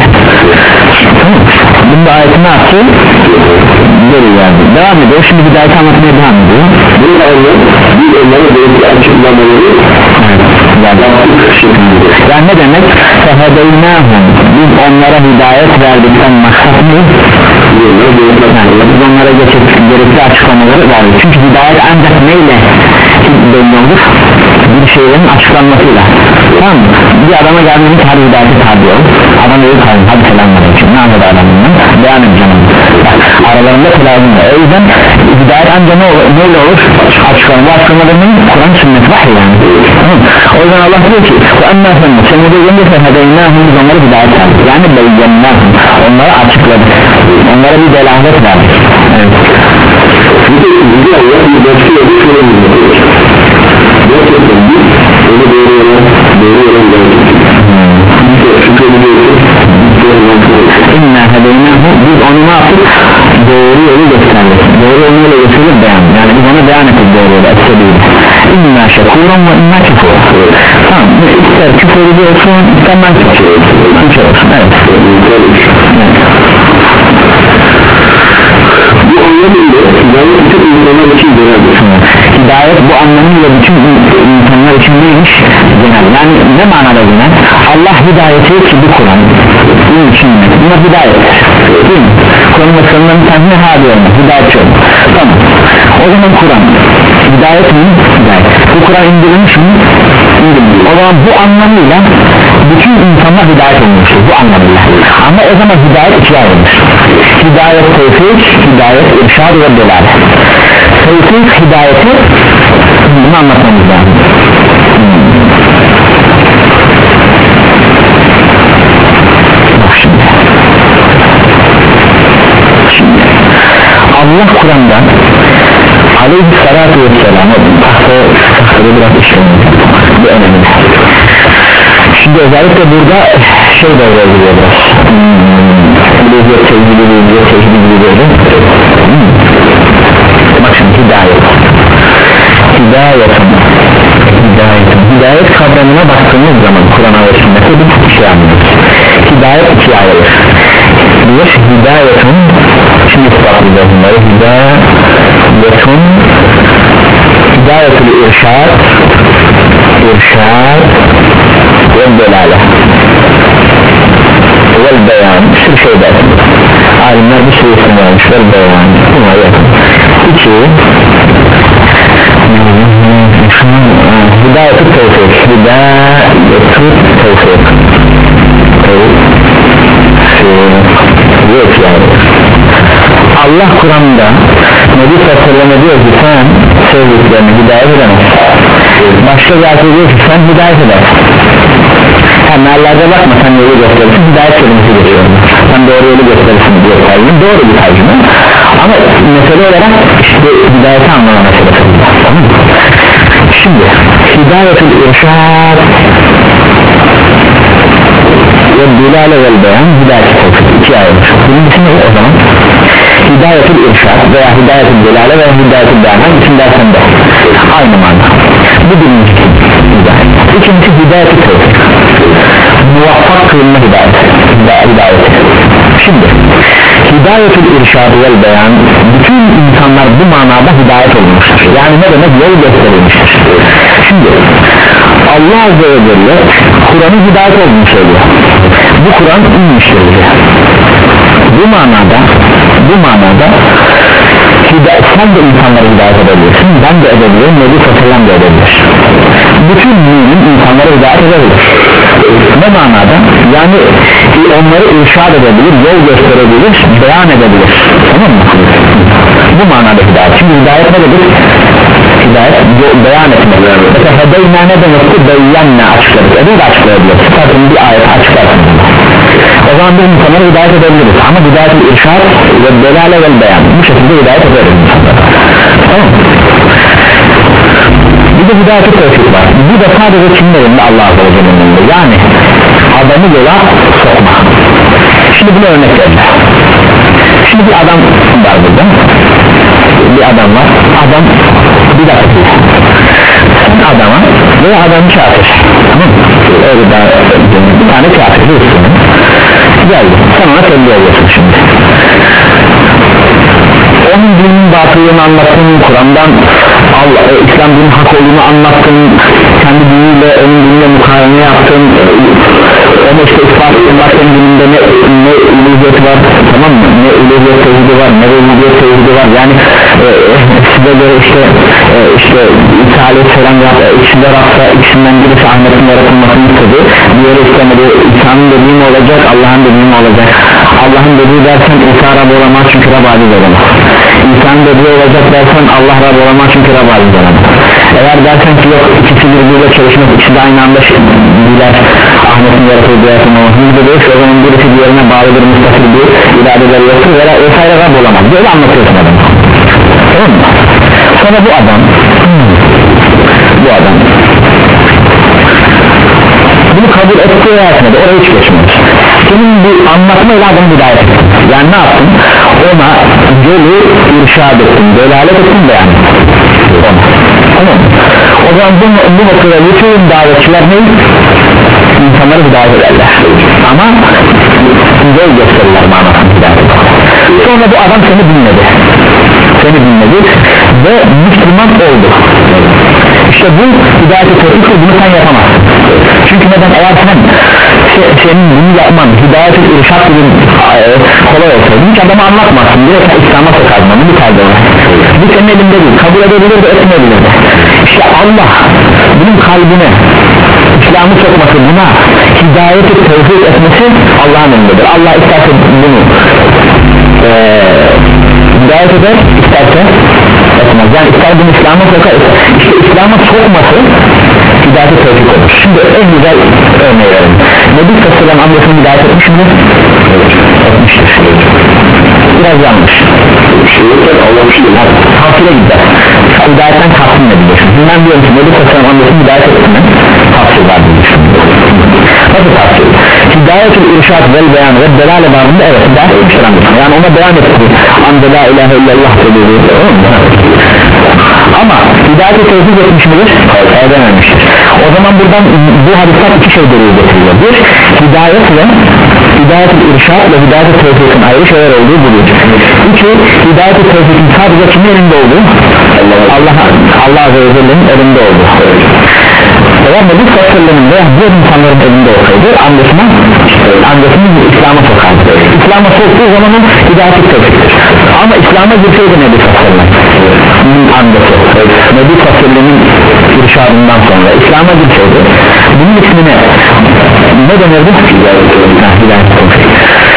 Bunda ayeti ne yaptı? Delil verdi. Devam ediyor. Şimdi hidayet anlatmaya devam ediyor. Bir Allah bir onlara belki açıklamaları yani ne demek? Fehedeynâhum, biz onlara hidayet verdikten maksat ne? Yani biz onlara gerekli açıklamaları verdik. Çünkü hidayet ancak neyle belli olur? Bir şeylerin açıklanmasıyla. Tamam mı? Bir adama geldiğinde hadi hidayete tabi ol. Adam öyle kalın, hadi selamünaleyküm. Ne anladı adamından? Beyan edeceğim. Aralarında telazım var. O yüzden hidayet ancak ne olur? Neyle olur? Açıklama. Bu açıklamalarının Kur'an sünnet vahiy yani. Tamam. O yüzden Allah diyor ki وَاَنَّا فَنَّ sen de deyince فَهَدَيْنَاهُمْ biz onları hidayet verdik. Yani beyyennâhum. Onları açıkladık. Onlara bir delalet verdik. Evet. Bir de bir Allah bir başka yolu şöyle bir yapıyor. Gerçekten bir onu doğru yola doğru yola gerçekten. Bir de şüpheli bir yolu İnna hedeynahu biz onu ne yaptık? Doğru yolu gösterdik. Doğru yolu gösterir beyan. Yani biz ona beyan ettik doğru yolu. İnna şekuran ve inna kefur. Tamam. İster küfür ediyorsun, ister ben küfür ediyorsun. Evet. Bu anlamıyla hidayet bütün insanlar için geneldir. Hidayet bu anlamıyla bütün insanlar için neymiş? Genel. Yani ne manada genel? Allah hidayeti ki bu Kur'an. Bunun için ne? Buna hidayet. Değil mi? Kur'an meselelerinin bir tane hadi olma. Hidayetçi olma. Tamam. O zaman Kur'an. Hidayet mi? Hidayet. Bu Kur'an indirilmiş mi? İndirilmiş. O zaman bu anlamıyla bütün insanlar hidayet olmuştur. Bu anlamıyla. Ama o zaman hidayet ikiye ayrılmış. Hidayet tevfik, hidayet irşad ve delalet. Tevfik hidayeti bunu anlatmamız lazım. Bak şimdi. Şimdi Allah Kur'an'dan aleyhissalatu vesselam tahtada biraz işlememiz bu önemli. Şimdi özellikle burada şey devreye giriyor biraz bilgiye sevgili bilgiye sevgili bilgileri bak şimdi hidayet hidayetun hidayetun hidayet kavramına baktığımız zaman Kur'an'a ve sünnete bir şey anlıyoruz. Hidayet ikiye ayrılır. Bir hidayetun şimdi ispatlayacağız bunları hidayetun hidayetul irşad irşad ve delale vel beyan bir sürü şey dersin alimler bir sürü isim vermiş vel beyan bunlar yakın iki hidayet-ü tevfik hidayet-ü tevfik tevfik yani Allah Kur'an'da Nebi Sallallahu diyor ki sen sevdiklerini hidayet edemezsin başka zaten diyor ki sen hidayet edersin Meallerde bakma sen yolu gösterirsin hidayet kelimesi geçiyor sen doğru yolu gösterirsin diyor tercüme doğru bir tercüme ama mesele olarak işte hidayeti anlama meselesi tamam mı? Şimdi hidayetül irşad ve dilale vel beyan hidayet-i tevfik iki ayrılmış birincisi ne o zaman? Hidayetül irşad veya hidayetül dilale veya hidayetül beyan hangisini dersen de aynı manada bu birinci hidayet ikincisi hidayet-i tevfik muvaffak kılınma hidayeti hidayeti şimdi hidayetül irşad vel beyan bütün insanlar bu manada hidayet olmuştur yani ne demek yol gösterilmiştir şimdi Allah Azze ve Celle Kur'an'ın hidayet olduğunu söylüyor bu Kur'an inmiştir diye bu manada bu manada sen de insanları hidayet edebilirsin ben de edebilirim Nebi Sallallahu da edebilir bütün mümin insanları hidayet edebilir ne manada yani onları irşad edebilir yol gösterebilir beyan edebilir tamam mı bu manada hidayet çünkü hidayet ne dedik hidayet beyan etmek mesela hedeyna ne demekti beyanna açıkladık edin de açıklayabilir zaten bir ayet açıklarsın o zaman biz insanları hidayet edebiliriz ama hidayet-i irşad ve delale vel beyan bu şekilde hidayet ederiz insanlara tamam bir de hidayet-i tevfik var bu da sadece kimlerinde Allah Azze ve Celle'nin yani adamı yola sokma şimdi buna örnek verelim şimdi bir adam var burada bir adam var adam bir dakika sen adama veya adam kafir tamam mı? öyle daha bir tane kafir bir üstüne geldi sen ona tebliğ ediyorsun şimdi onun dinin batıllığını anlattın Kur'an'dan Allah, e, İslam dinin hak olduğunu anlattın kendi diniyle onun dinine mukayene yaptın, onu işte ispat ettin, bak senin dininde ne, ne uluhiyeti var, tamam mı, ne uluhiyet tevhidi var, ne uluhiyet tevhidi var, yani e, size göre işte e, işte İsa'yı selam yap, ikisinden hafta ikisinden birisi Ahmet'in yaratılmasını istedi, diğeri istemedi. İsa'nın dediği mi olacak, Allah'ın dediği mi olacak? Allah'ın dediği dersen İsa Rab olamaz çünkü Rab aciz olamaz. İsa'nın dediği olacak dersen Allah Rab olamaz çünkü Rab aciz olamaz. Eğer dersen ki yok ikisi birbiriyle çalışmak, ikisi de aynı anda biler Ahmet'in yaratıldığı yaratılmasını dediyse o zaman birisi diğerine bağlıdır, müstakil bir iradeleri yoktur vesaire Rab olamaz. Böyle anlatıyorsun adam, tamam mı? Sonra bu adam bu adam bunu kabul etti veya etmedi, oraya hiç geçmiyor. Senin bu anlatmayla adamı hidayet ettin. Yani ne yaptın? Ona yolu irşad ettin, delalet ettin de yani ona. Tamam mı? O zaman bu, bu noktada bütün davetçiler ne? İnsanları hidayet ederler. Ama yol gösterirler manasını hidayet ederler. Sonra bu adam seni dinledi. Seni dinledi ve Müslüman oldu. İşte bu hidayet-i tevfiktir, bunu sen yapamazsın. Çünkü neden? Eğer sen se, senin bunu yapman hidayet-i irşad gibi e, kolay olsaydı hiç adamı anlatmazsın, direkt İslam'a sokardın, bu kaldı ona. Bu senin elinde değil, kabul edebilir de etmeyebilir de. İşte Allah bunun kalbine İslam'ı sokması, buna hidayet-i tevfik etmesi Allah'ın elindedir. Allah isterse bunu e, hidayet eder, isterse etmez. Yani ister bunu İslam'a sokar, işte İslam'a sokması hidayet-i tevfik olur. Şimdi en güzel örneği verelim. Nebi Sallallahu amcasını hidayet etmiş midir? Etmiştir. Biraz yanlış. Tafsire gider. Hidayetten tahsin edilir. Ben diyorum ki Nebi Sallallahu amcasını hidayet etme tafsir var diye. Nasıl tafsir? Hidayet-i irşad vel beyan ve delale babında evet hidayet etmiştir amcasını. Yani ona beyan etti. Anda la ilahe illallah dediği. Ama hidayet-i tevfik etmiş midir? Edememiştir. O zaman buradan bu hadisler iki şey delil getiriyor. Bir, hidayet ve hidayet-i irşad ve hidayet-i tevfikin ayrı şeyler olduğu buluyor. İki, hidayet-i tevfikin sadece kimin elinde olduğu? Allah Allah Azze ve Celle'nin elinde olduğu. Eğer Nebi Sallallahu veya diğer insanların elinde olsaydı amcasına amcasını İslam'a sokardı. İslam'a soktuğu zaman o hidayet-i tevfiktir. Ama İslam'a girseydi Nebi Sallallahu amcası Nebi Sallallahu irşadından sonra İslam'a girseydi bunun ismine ne denirdi? Hidayet-i tevfik.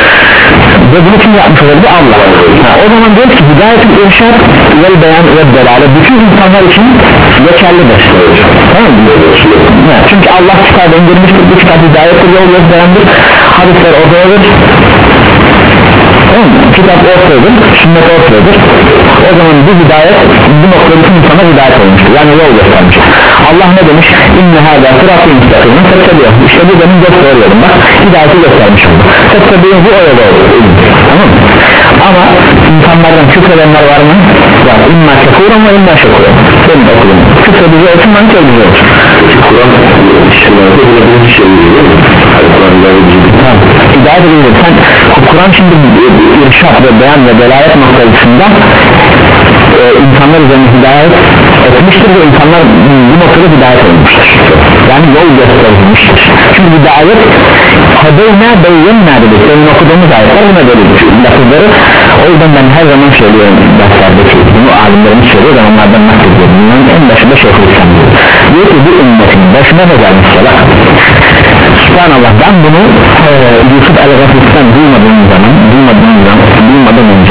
Ve bunu kim yapmış olurdu? Allah. Ha, o zaman diyor ki hidayet-i irşad vel beyan ve delale bütün insanlar için geçerlidir. Tamam mı? Ha, çünkü Allah kitap indirmiştir, bu kitap hidayettir, yol yok beyandır, hadisler oradadır. Tamam mı? Kitap ortadır, sünnet ortadır. O zaman bu hidayet bu noktada bütün insanlar hidayet olmuştur. Yani yol göstermiş. Allah ne demiş? İnne hâdâ sıratı müstakîmün fettebîh. İşte bu benim göz doğruyordum. Bak hidayeti göstermiş oldu. Fettebîh bu o yol oldu. Tamam mı? Ama insanlardan küfredenler var mı? Var. İmma şekûran ve imma şekûran. Benim okulum. Küfredici olsun, ben söyledici olsun. Kur'an işlerde böyle bir şey değil mi? Tamam. Hidayet edilir. Sen Kur'an şimdi irşad ve beyan ve delalet noktasında e, insanlar üzerine hidayet etmiştir ve insanlar bu noktada hidayet olmuştur. Yani yol gösterilmiştir. Çünkü hidayet hadeyna beyyemna dedik. Senin okuduğumuz ayetler buna delidir. Lafızları o yüzden ben her zaman söylüyorum derslerdeki bunu alimlerimiz söylüyor da onlardan naklediyorum. Bunların en başında Şeyhülislam diyor. Diyor ki bu ümmetin başına ne gelmişse bak Subhanallah ben bunu e, Yusuf el-Gafis'ten duymadığım zaman duymadığım zaman duymadan önce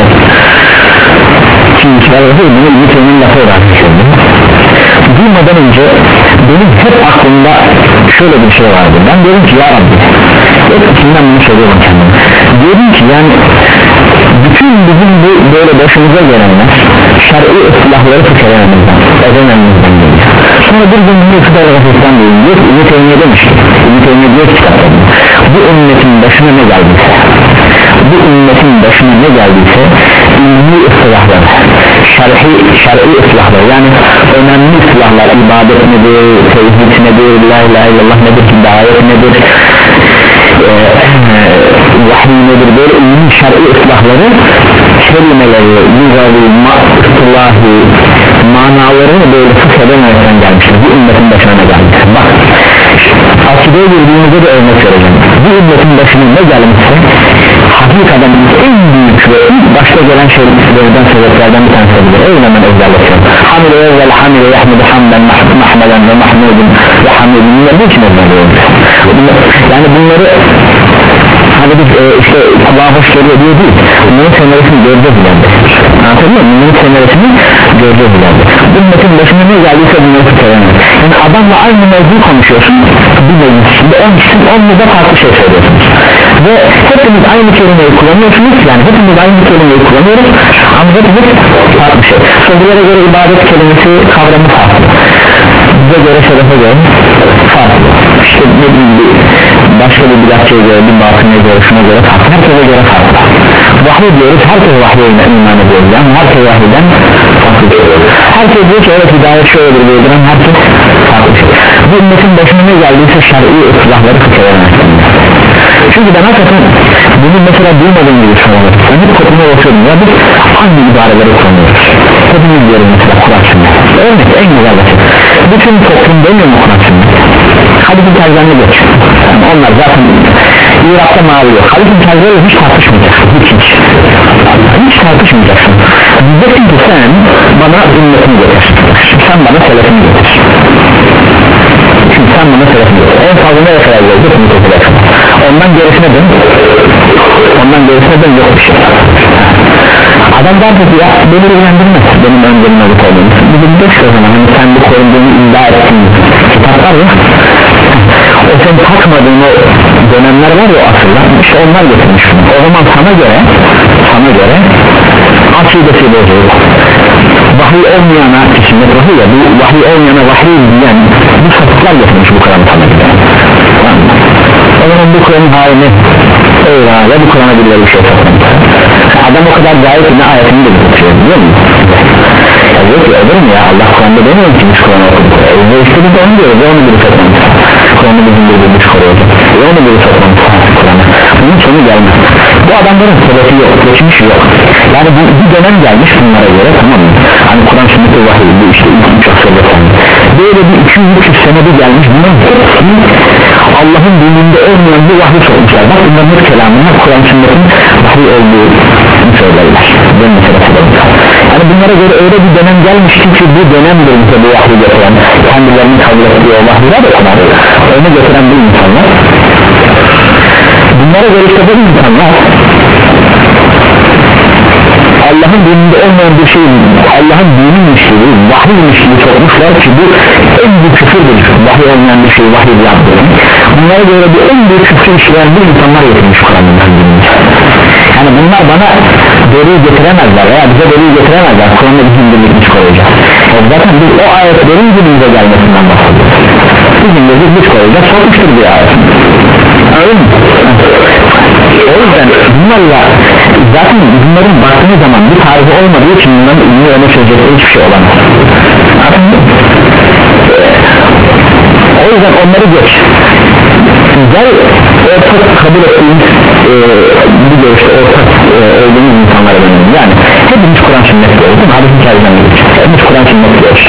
şimdi Yusuf el-Gafis bunu Yusuf'un lafı olarak düşündüm. Duymadan önce benim hep aklımda şöyle bir şey vardı. Ben dedim ki ya Rabbi hep içimden bunu söylüyorum kendime. Dedim ki yani bütün bizim bu böyle başımıza gelenler şer'i ıslahları fıkherememizden edememizden geliyor. Sonra bir gün bunu Yusuf el-Gafis'ten duyum diyor ki Ümit Eyni'ye demiş ki Ümit Eyni'ye diyor kitaplarında bu ümmetin başına ne geldiyse bu ümmetin başına ne geldiyse ilmi ıslahlar şer'i, şer'i ıslahlar yani önemli ıslahlar ibadet nedir, tevhid nedir, la ilahe illallah nedir, hidayet nedir e, vahiy nedir böyle ilmi şer'i ıslahları kelimeleri, lügavi, ıslahi manalarını böyle fıkh edemezden gelmiştir bu ümmetin başına ne geldi size de örnek vereceğim. Bu ümmetin başına ne gelmişse hakikaten en büyük ve ilk başta gelen şeylerden, sebeplerden bir tanesidir. Öyle hemen özelleşiyor. Hamile evvel hamile yahmudu hamden mahmeden ve mahmudun ve hamidun. Bunları için özelliyor. Yani bunları hani biz e, işte kulağa hoş geliyor diye değil, bunların semeresini göreceğiz ileride. Anladın mı? Bunların semeresini göreceğiz ileride. Bu ümmetin başına ne geldiyse bunları tutarlar. Yani adamla aynı mevzu konuşuyorsun, bir mevzusunda on kişinin onunla da farklı şey söylüyorsunuz ve hepimiz aynı kelimeyi kullanıyorsunuz, yani hepimiz aynı kelimeyi kullanıyoruz ama hepimiz farklı şey. Sözlere göre ibadet kelimesi kavramı farklı, bize göre şerefe göre farklı, işte ne bileyim başka bir bidatçıya göre, bir batınıya göre, şuna göre farklı, herkese göre farklı. Vahiy diyoruz, herkes vahiye iman ediyoruz, yani herkes vahiyden farklı diyoruz. Herkes diyor ki evet hidayet şöyledir diyordur ama herkes farklı şey. Bu ümmetin başına ne geldiyse şer'i ıslahları fıkıvermekten. Çünkü ben hakikaten bunu mesela duymadığım gibi sorulur. Ben hep topluma bakıyorum ya, biz aynı ibareleri kullanıyoruz. Hepimiz diyoruz mesela Kur'an sünnet. Örnek en güzel basit. Bütün toplum demiyor mu Kur'an sünnet? Hadisin terzanı geç. Yani onlar zaten İrak'ta mavi yok. Hadisin terzanı hiç tartışmayacaksın. Hiç hiç. Hiç tartışmayacaksın. Diyeceksin ki sen bana ümmetini getir. Sen bana selefini getir. Çünkü sen bana selefini getir. En fazla ne kadar gelecek? Ondan gerisine dön. Ondan gerisine dön yok bir şey. Adam der ki ya beni ilgilendirmez benim önceliğim olup olduğunu. Bizim de şu zaman hani sen bu korunduğunu iddia ettiğin kitaplar ya, o sen takmadığın o dönemler var ya aslında, işte onlar getirmiş bunu. O zaman sana göre sana göre akidesi bozulur, vahiy olmayana kişinin vahiy ya, bu vahiy olmayana vahiy diyen bu sapıklar getirmiş bu Kur'an'ı sana göre. O zaman bu Kur'an'ın halini eyvah ya, bu Kur'an'a birileri bir şey satmamış. Adam o kadar gayet ne ayetini de tutuyor biliyor musun? Ya yok ya, olur mu ya, Allah Kur'an'da demiyor ki biz Kur'an'ı okuduk. Evde istedik onu diyoruz, onu biri satmamış. Kur'an'ı bizim birbirimiz koruyordu, onu biri satmamış Kur'an'ı. Bunun sonu gelmez. Bu adamların sebebi yok, geçmiş yok. Yani bu, bir dönem gelmiş bunlara göre, tamam mı? Hani Kur'an sünneti vahiy, bu işte ilk üç asırda sandı. Böyle bir iki yüz üç yüz sene bir gelmiş, bunların hepsi Allah'ın dininde olmayan bir vahiy sormuşlar. Bak bunların hep kelamına Kur'an sünnetin vahiy olduğu söylerler. Yani bunlara göre öyle bir dönem gelmişti ki bu dönemdir bize bu vahiy getiren, kendilerini kabul ettiği o vahiyler de kunar, onu getiren bu insanlar. Bunlara göre işte bu insanlar Allah'ın dininde olmayan bir şey, Allah'ın diniymiş gibi, vahiymiş gibi sokmuşlar ki bu en büyük küfürdür. Vahiy olmayan bir şey, vahiy yaptırır. Bunlara göre bu en büyük küfür işleyen bir insanlar getirmiş Kur'an'ın dininde. Yani bunlar bana deriyi getiremezler veya bize deriyi getiremezler. Kur'an'da bizim birlikmiş koyacağız. Zaten biz o ayetlerin günümüze gelmesinden bahsediyoruz. Bizim de birlik koyacağız, sokmuştur bir ayet. Öyle mi? O yüzden bunlarla zaten bunların baktığınız zaman bir tarihi olmadığı için bunların ünlü öne çözecekleri hiçbir şey olamaz. O yüzden onları geç. Gel ortak kabul ettiğimiz e, bir görüşte ortak e, olduğumuz insanlara dönüyoruz. Yani hepimiz Kur'an sünnet diyoruz. Hadisin çayından gidiyoruz. Hepimiz Kur'an sünnet diyoruz.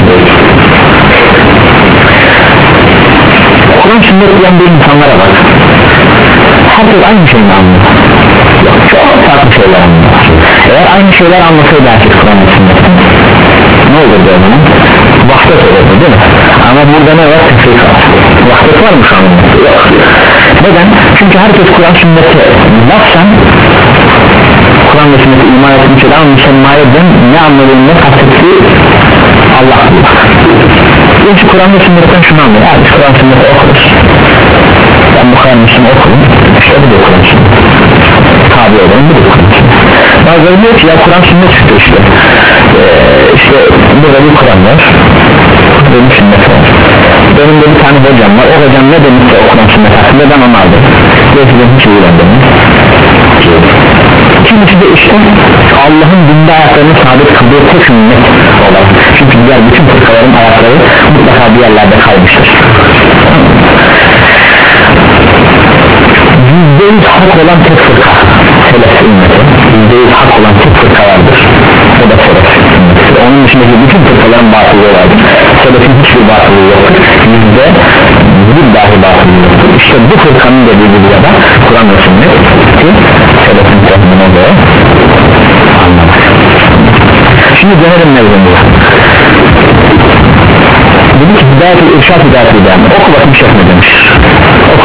Kur'an sünnet diyen bir insanlara bak. Herkes aynı şeyi anlıyor. Çok farklı şeyler anlıyor. Eğer aynı şeyler anlasaydı herkes Kur'an sünnetten ne olurdu o zaman? Vahdet olurdu değil mi? Ama burada ne var? Tefrik var. Vahdet var mı şu an? Yok. Neden? Çünkü herkes Kur'an sünneti lafsan Kur'an ve sünneti iman etmiş olan müsemmayeden ne anladığını ne kastettiği Allah bilir. Çünkü Kur'an ve sünnetten şunu anlıyor. Yani Kur'an sünneti okuruz. Ben bu kadar Müslüm okuyayım. İşte bu da Kur'an sünneti. Tabi olalım, bu da Kur'an sünneti. Bazıları diyor ki ya Kur'an sünnet çıktı işte. Ee, işte burada bir Kur'an var. Benim sünnet var. Benim de bir tane hocam var. O hocam ne demişse o Kur'an sünnet hakkında ben onu aldım. Gerçekten hiç uygulandım. Kimisi de işte Allah'ın dinde ayaklarını sabit kıldığı tek sünnet olarak. Çünkü diğer bütün fırkaların ayakları mutlaka bir yerlerde kalmıştır. Yüzde yüz hak olan tek fırka Selef ümmeti. Yüzde yüz hak olan tek fırka vardır. O da Selef ümmeti. Onun dışındaki bütün fırkaların batılığı vardır. Selefin hiçbir batılığı yoktur. Yüzde bir dahi batıl yoktur. İşte bu fırkanın dediği gibi ya da Kur'an ve sünnet ki selefin tehmine göre anlamak. Şimdi dönelim mevzumuza. Dedi ki hidayet-i irşad hidayet-i beyan. Oku bakayım şeyh ne demiş. Oku.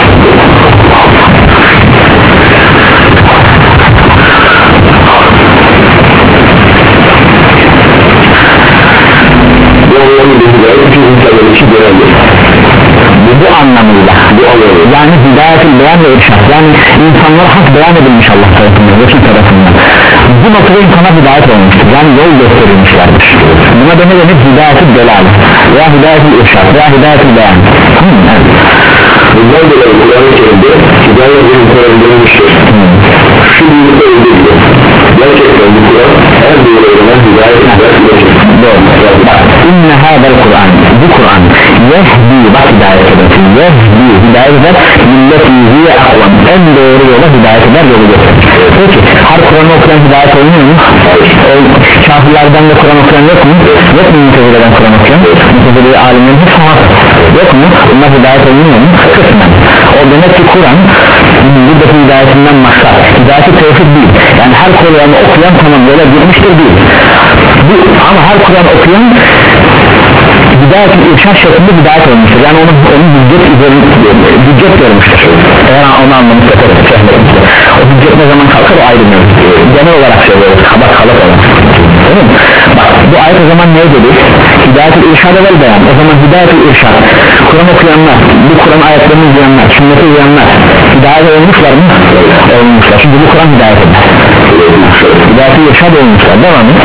Bu, bu anlamıyla bu yani hidayet-i beyan ve irşad, yani insanlara hak beyan edilmiş Allah tarafından, Resul tarafından. Bu noktada insana hidayet olmuştur, yani yol gösterilmişlerdir. Buna da ne denir? Hidayet-i delal veya hidayet-i irşad veya hidayet-i beyan. Tamam mı? Evet. Bundan dolayı Kur'an-ı Kerim'de hidayet ve insanlarmıştır. Şu büyükte öldü gibi. Gerçekten bu Kur'an her doğru olan hidayet ve İnne hâbel Kur'an, bu Kur'an yehdi, bak hidayet eder, yehdi, hidayet eder, milleti yüzüye akvam, en doğru yola hidayet eder, yolu gösterir. Peki her Kur'an'ı okuyan hidayet olmuyor mu? Kafirlerden de Kur'an okuyan yok mu? Yok mu mütezile'den Kur'an okuyan? Mütezile'yi alimlerin hepsi muhakkak yok mu? Bunlar hidayet olmuyor mu? Kısmen. O demek ki Kur'an buradaki hidayetinden maksat hidayeti tevhid değil, yani her Kur'an'ı okuyan tamam yola girmiştir değil bu, ama her Kur'an okuyan hidayet-i irşad şeklinde hidayet olmuştur, yani onun, onun hüccet üzerinde hüccet görmüştür. Eğer onu anlamış yaparız o hüccet ne zaman kalkar o ayrı mevzu, genel olarak söylüyoruz, kabak kalak olarak. Bak bu ayet o zaman ne dedi? Hidayet-i irşad evvel beyan. O zaman hidayet-i irşad, Kur'an okuyanlar, bu Kur'an ayetlerini uyanlar, sünneti uyanlar hidayet olmuşlar mı? Olmuşlar. Şimdi bu Kur'an hidayet eder. Hidayet-i irşad olmuşlar. Devam et.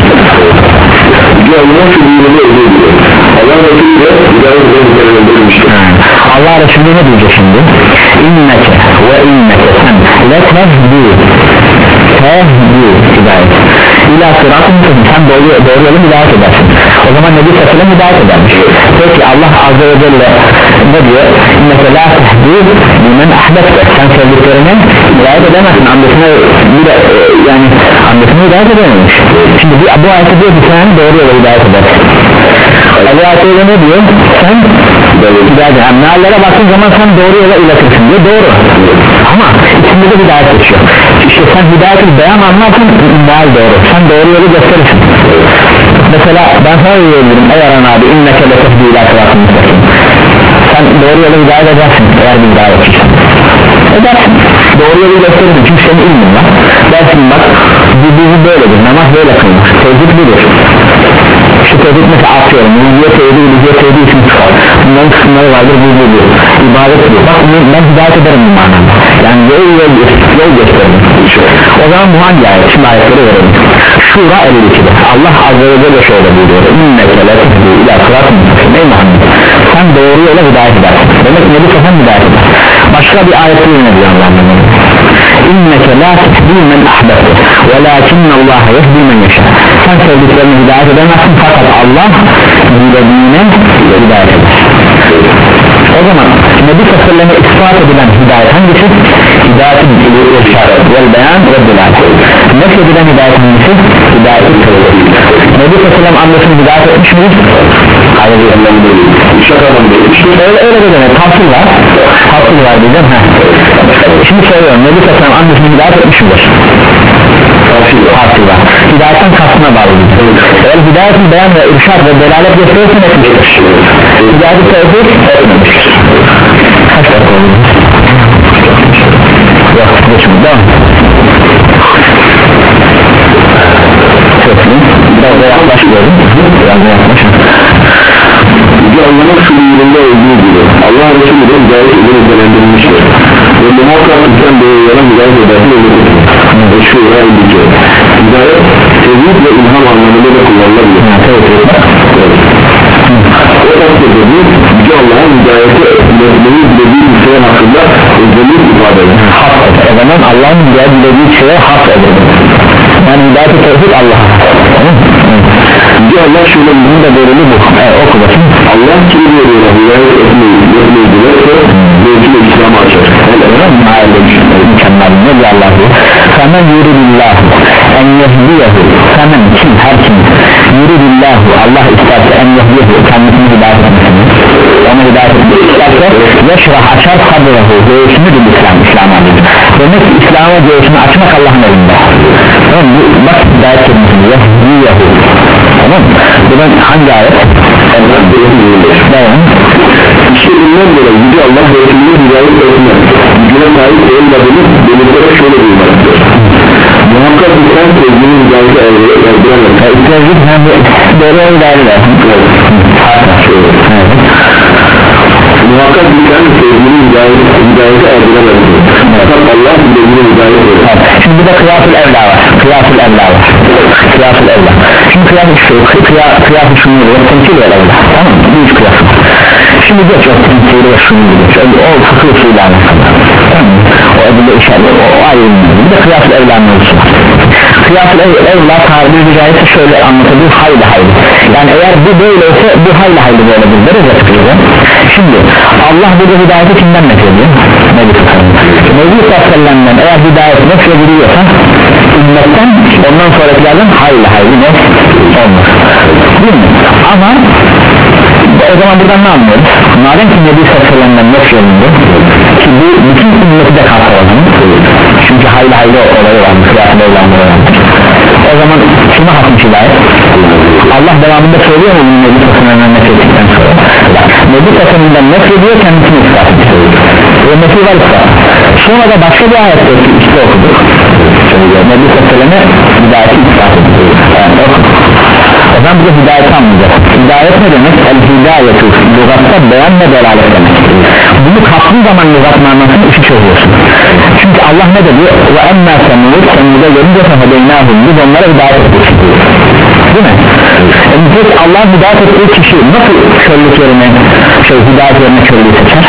Allah Resulü ne diyecek şimdi? İnneke ve inneke sen letehdi tehdi hidayet İlâ sıratın sen doğru, doğru yolu hidayet edersin. O zaman Nebi Sallallahu hidayet edermiş. Peki Allah Azze ve Celle ne diyor? İnneke la tehdi bimen ahbette, sen sevdiklerine hidayet edemezsin. Amdesine bir de, yani amdesine hidayet edememiş. Şimdi bu, bu ayette diyor ki sen doğru yola hidayet edersin. Allah Azze ve Celle ne diyor? Sen hidayet edersin. Meallere baktığın zaman sen doğru yola iletirsin diyor. Doğru. Ama içinde de hidayet geçiyor. İşte sen hidayet-i beyan anlarsın, meal doğru. Sen doğru yolu gösterirsin. Mesela ben sana diyebilirim, ey Aran abi inneke letehdi ilâ sıratın müstakim. Sen doğru yolu hidayet edersin eğer bir hidayet etmişsin. Edersin. Doğru yolu gösterirsin çünkü senin ilmin var. Dersin bak bu bizi böyledir, namaz böyle kılmış. Tevhid budur. Şu tevhid mesela atıyorum, yüzüye tevhid, yüzüye tevhid için bunların kısımları vardır, bu bu bu. İbadet bu. Bak ben hidayet ederim bu manada. Yani yol yol, yol gösteririm. O zaman bu hangi ayet? Şimdi ayetleri verelim. Şura elli ikide Allah Azze ve Celle şöyle buyuruyor: İnneke letehdi ilâ sıratın müstakim. Ey Muhammed sen doğru yola hidayet edersin. Demek Nebi Sallallahu hidayet eder. Başka bir ayette yine diyor Allah'ın İnneke la tehdi men ahbette velâkinnallaha yehdi men yeşâ. Sen sevdiklerini hidayet edemezsin fakat Allah dilediğine hidayet eder. O zaman Nebi Sallallahu ispat edilen hidayet hangisi? Hidayet-i irşad vel beyan ve delal. Nefs edilen hidayet hangisi? Hidayet-i tevhid. Nebi Sallallahu anlasını hidayet etmiş miyiz? Hayır, öyle öyle de demek. Tafsir var. Tafsir var diyeceğim. Heh. Şimdi söylüyorum. Nebi Sallallahu anlasını hidayet etmiş midir? Tafsir var. Hidayetten kastına bağlı. Eğer hidayet-i beyan ve irşad ve delalet gösterirsin etmiştir. Hidayet-i tevhid etmemiştir. Kaç dakika oldu? Yok, geçin. Devam. Çok iyi. Biraz da yaklaşıyorum. Biraz da yaklaşıyorum. Yüce Allah'ın şu buyruğunda olduğu gibi Allah Resulü de hidayet ile özellendirilmiştir. Ve muhakkak sen doğru yola hidayet edersin olur. Ve şu yola ilgi. Hidayet tevhid ve ilham anlamında da kullanılabilir. O takdirde bu Yüce Allah'ın hidayeti etmeyi dilediği bir şey hakkında özellik ifade eder. Hak eder. O zaman Allah'ın hidayet dilediği şeye hak eder. Yani hidayet-i tevhid Allah'a. Yüce Allah şöyle bunun da belirli bu. Evet, oku bakayım. Allah kimi veriyor hidayet etmeyi etmeyi dilerse mevcud İslam'a açar. Öyle mi? Mükemmel. Ne diyor Allah diyor? Femen yuridillahu en yehdiyehu. Femen kim? Her kim? Yuridillahu Allah isterse en yehdiyehu kendisini hidayet etmesini, ona hidayet etmesini isterse Allah açar sabrahı göğsünü bil İslam İslam'a demek ki İslam'a göğsünü açmak Allah'ın elinde. Tamam mı? Bak hidayet kelimesini Yahu tamam mı? Buradan hangi ayet? Devam. İşte bundan dolayı Yüce Allah Resulü'nü hidayet etmez. Gücüne sahip olmadığını belirterek şöyle duymaktadır. Muhakkak insan sevginin hidayeti erdiremez. Sevgin hem de doğru hidayetler. Muhakkak insan sevginin hidayeti erdiremez. Fakat Allah sevginin hidayeti erdiremez. Şimdi bir de kıyas-ül evla var. Kıyas-ül evla var. Kıyas-ül evla. Şimdi kıyas-ül şu, kıyas-ül şunu diyor, temsil evla. Tamam mı? Bu üç kıyas var. Şimdi geç o temsili ve şunu diyor. O fıkıh usulü alakalı. Tamam mı? O edilde işaret, o ayrı. Bir de kıyas-ül evla mevzusu var. Kıyas-ül evla tabiri caizse şöyle anlatılır, hayli hayli. Yani eğer bu böyleyse bu hayli hayli böyledir deriz ya fıkıhı. Şimdi Allah burada hidayeti kimden nefediyor? Nebi Sallallahu eğer hidayet nefediliyorsa ümmetten ondan sonrakilerden hayli hayli ne olmaz değil mi? Ama o zaman buradan ne anlıyoruz? Madem ki Nebi Sallallahu nefedildi ki bu bütün ümmeti de kapsadı çünkü hayli hayli olayı var kıyafet evlanları var. O zaman kime hakmış hidayet? Allah devamında söylüyor mu bunu Nebi Sallallahu nefedildikten sonra? Nebi Sallallahu nefediyor kendisini ispat ediyor ve nefid var ispat. Sonra da başka bir ayette işte okuduk Nebi Sallallahu hidayeti ispat ediyor. Yani o zaman bize hidayeti anlayacak. Hidayet ne demek? El hidayetu lügatta beyan ve delalet demek. Bunu kaptığın zaman lügat manasını işi çözüyorsun. Çünkü Allah ne dedi? Ve emmâ semûd semûd'a gelince fehedeynâhum biz onlara hidayet ettik değil mi? Yani peki Allah'ın hidayet ettiği kişi nasıl körlük yerine şey hidayet yerine körlüğü seçer?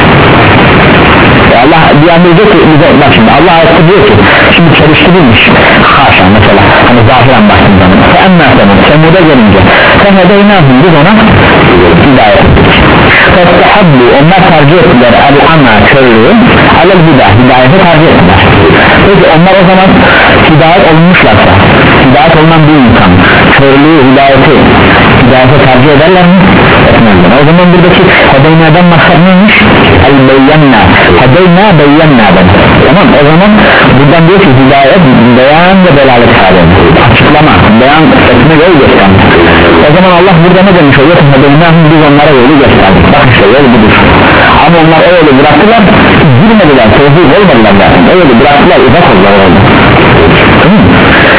Allah bir anda diyor ki bak şimdi Allah ayette diyor ki şimdi çalıştırılmış haşa mesela hani zahiren baktığım zaman emmâ semûd semûd'a gelince fehedeynâhum biz ona hidayet ettik. Festehabbu onlar tercih ettiler el-ama körlüğü alel hidayet hidayete tercih ettiler. Peki onlar o zaman hidayet olmuşlarsa hidayet olunan bir insan körlüğü hidayeti hidayete tercih ederler mi? Etmezler. O zaman buradaki hedeynâ'dan maksat neymiş? El-beyyennâ hedeyna beyyennâ ben. Tamam o zaman buradan diyor ki hidayet beyan ve delalet sağlıyor. Açıklama beyan etme yol göstermek. O zaman Allah burada ne demiş oluyor? Hedeynâhum biz onlara yolu gösterdik. Bak işte yol budur. Ama onlar o yolu bıraktılar girmediler, tevhid olmadılar zaten. O yolu bıraktılar, uzak oldular orada. Tamam mı?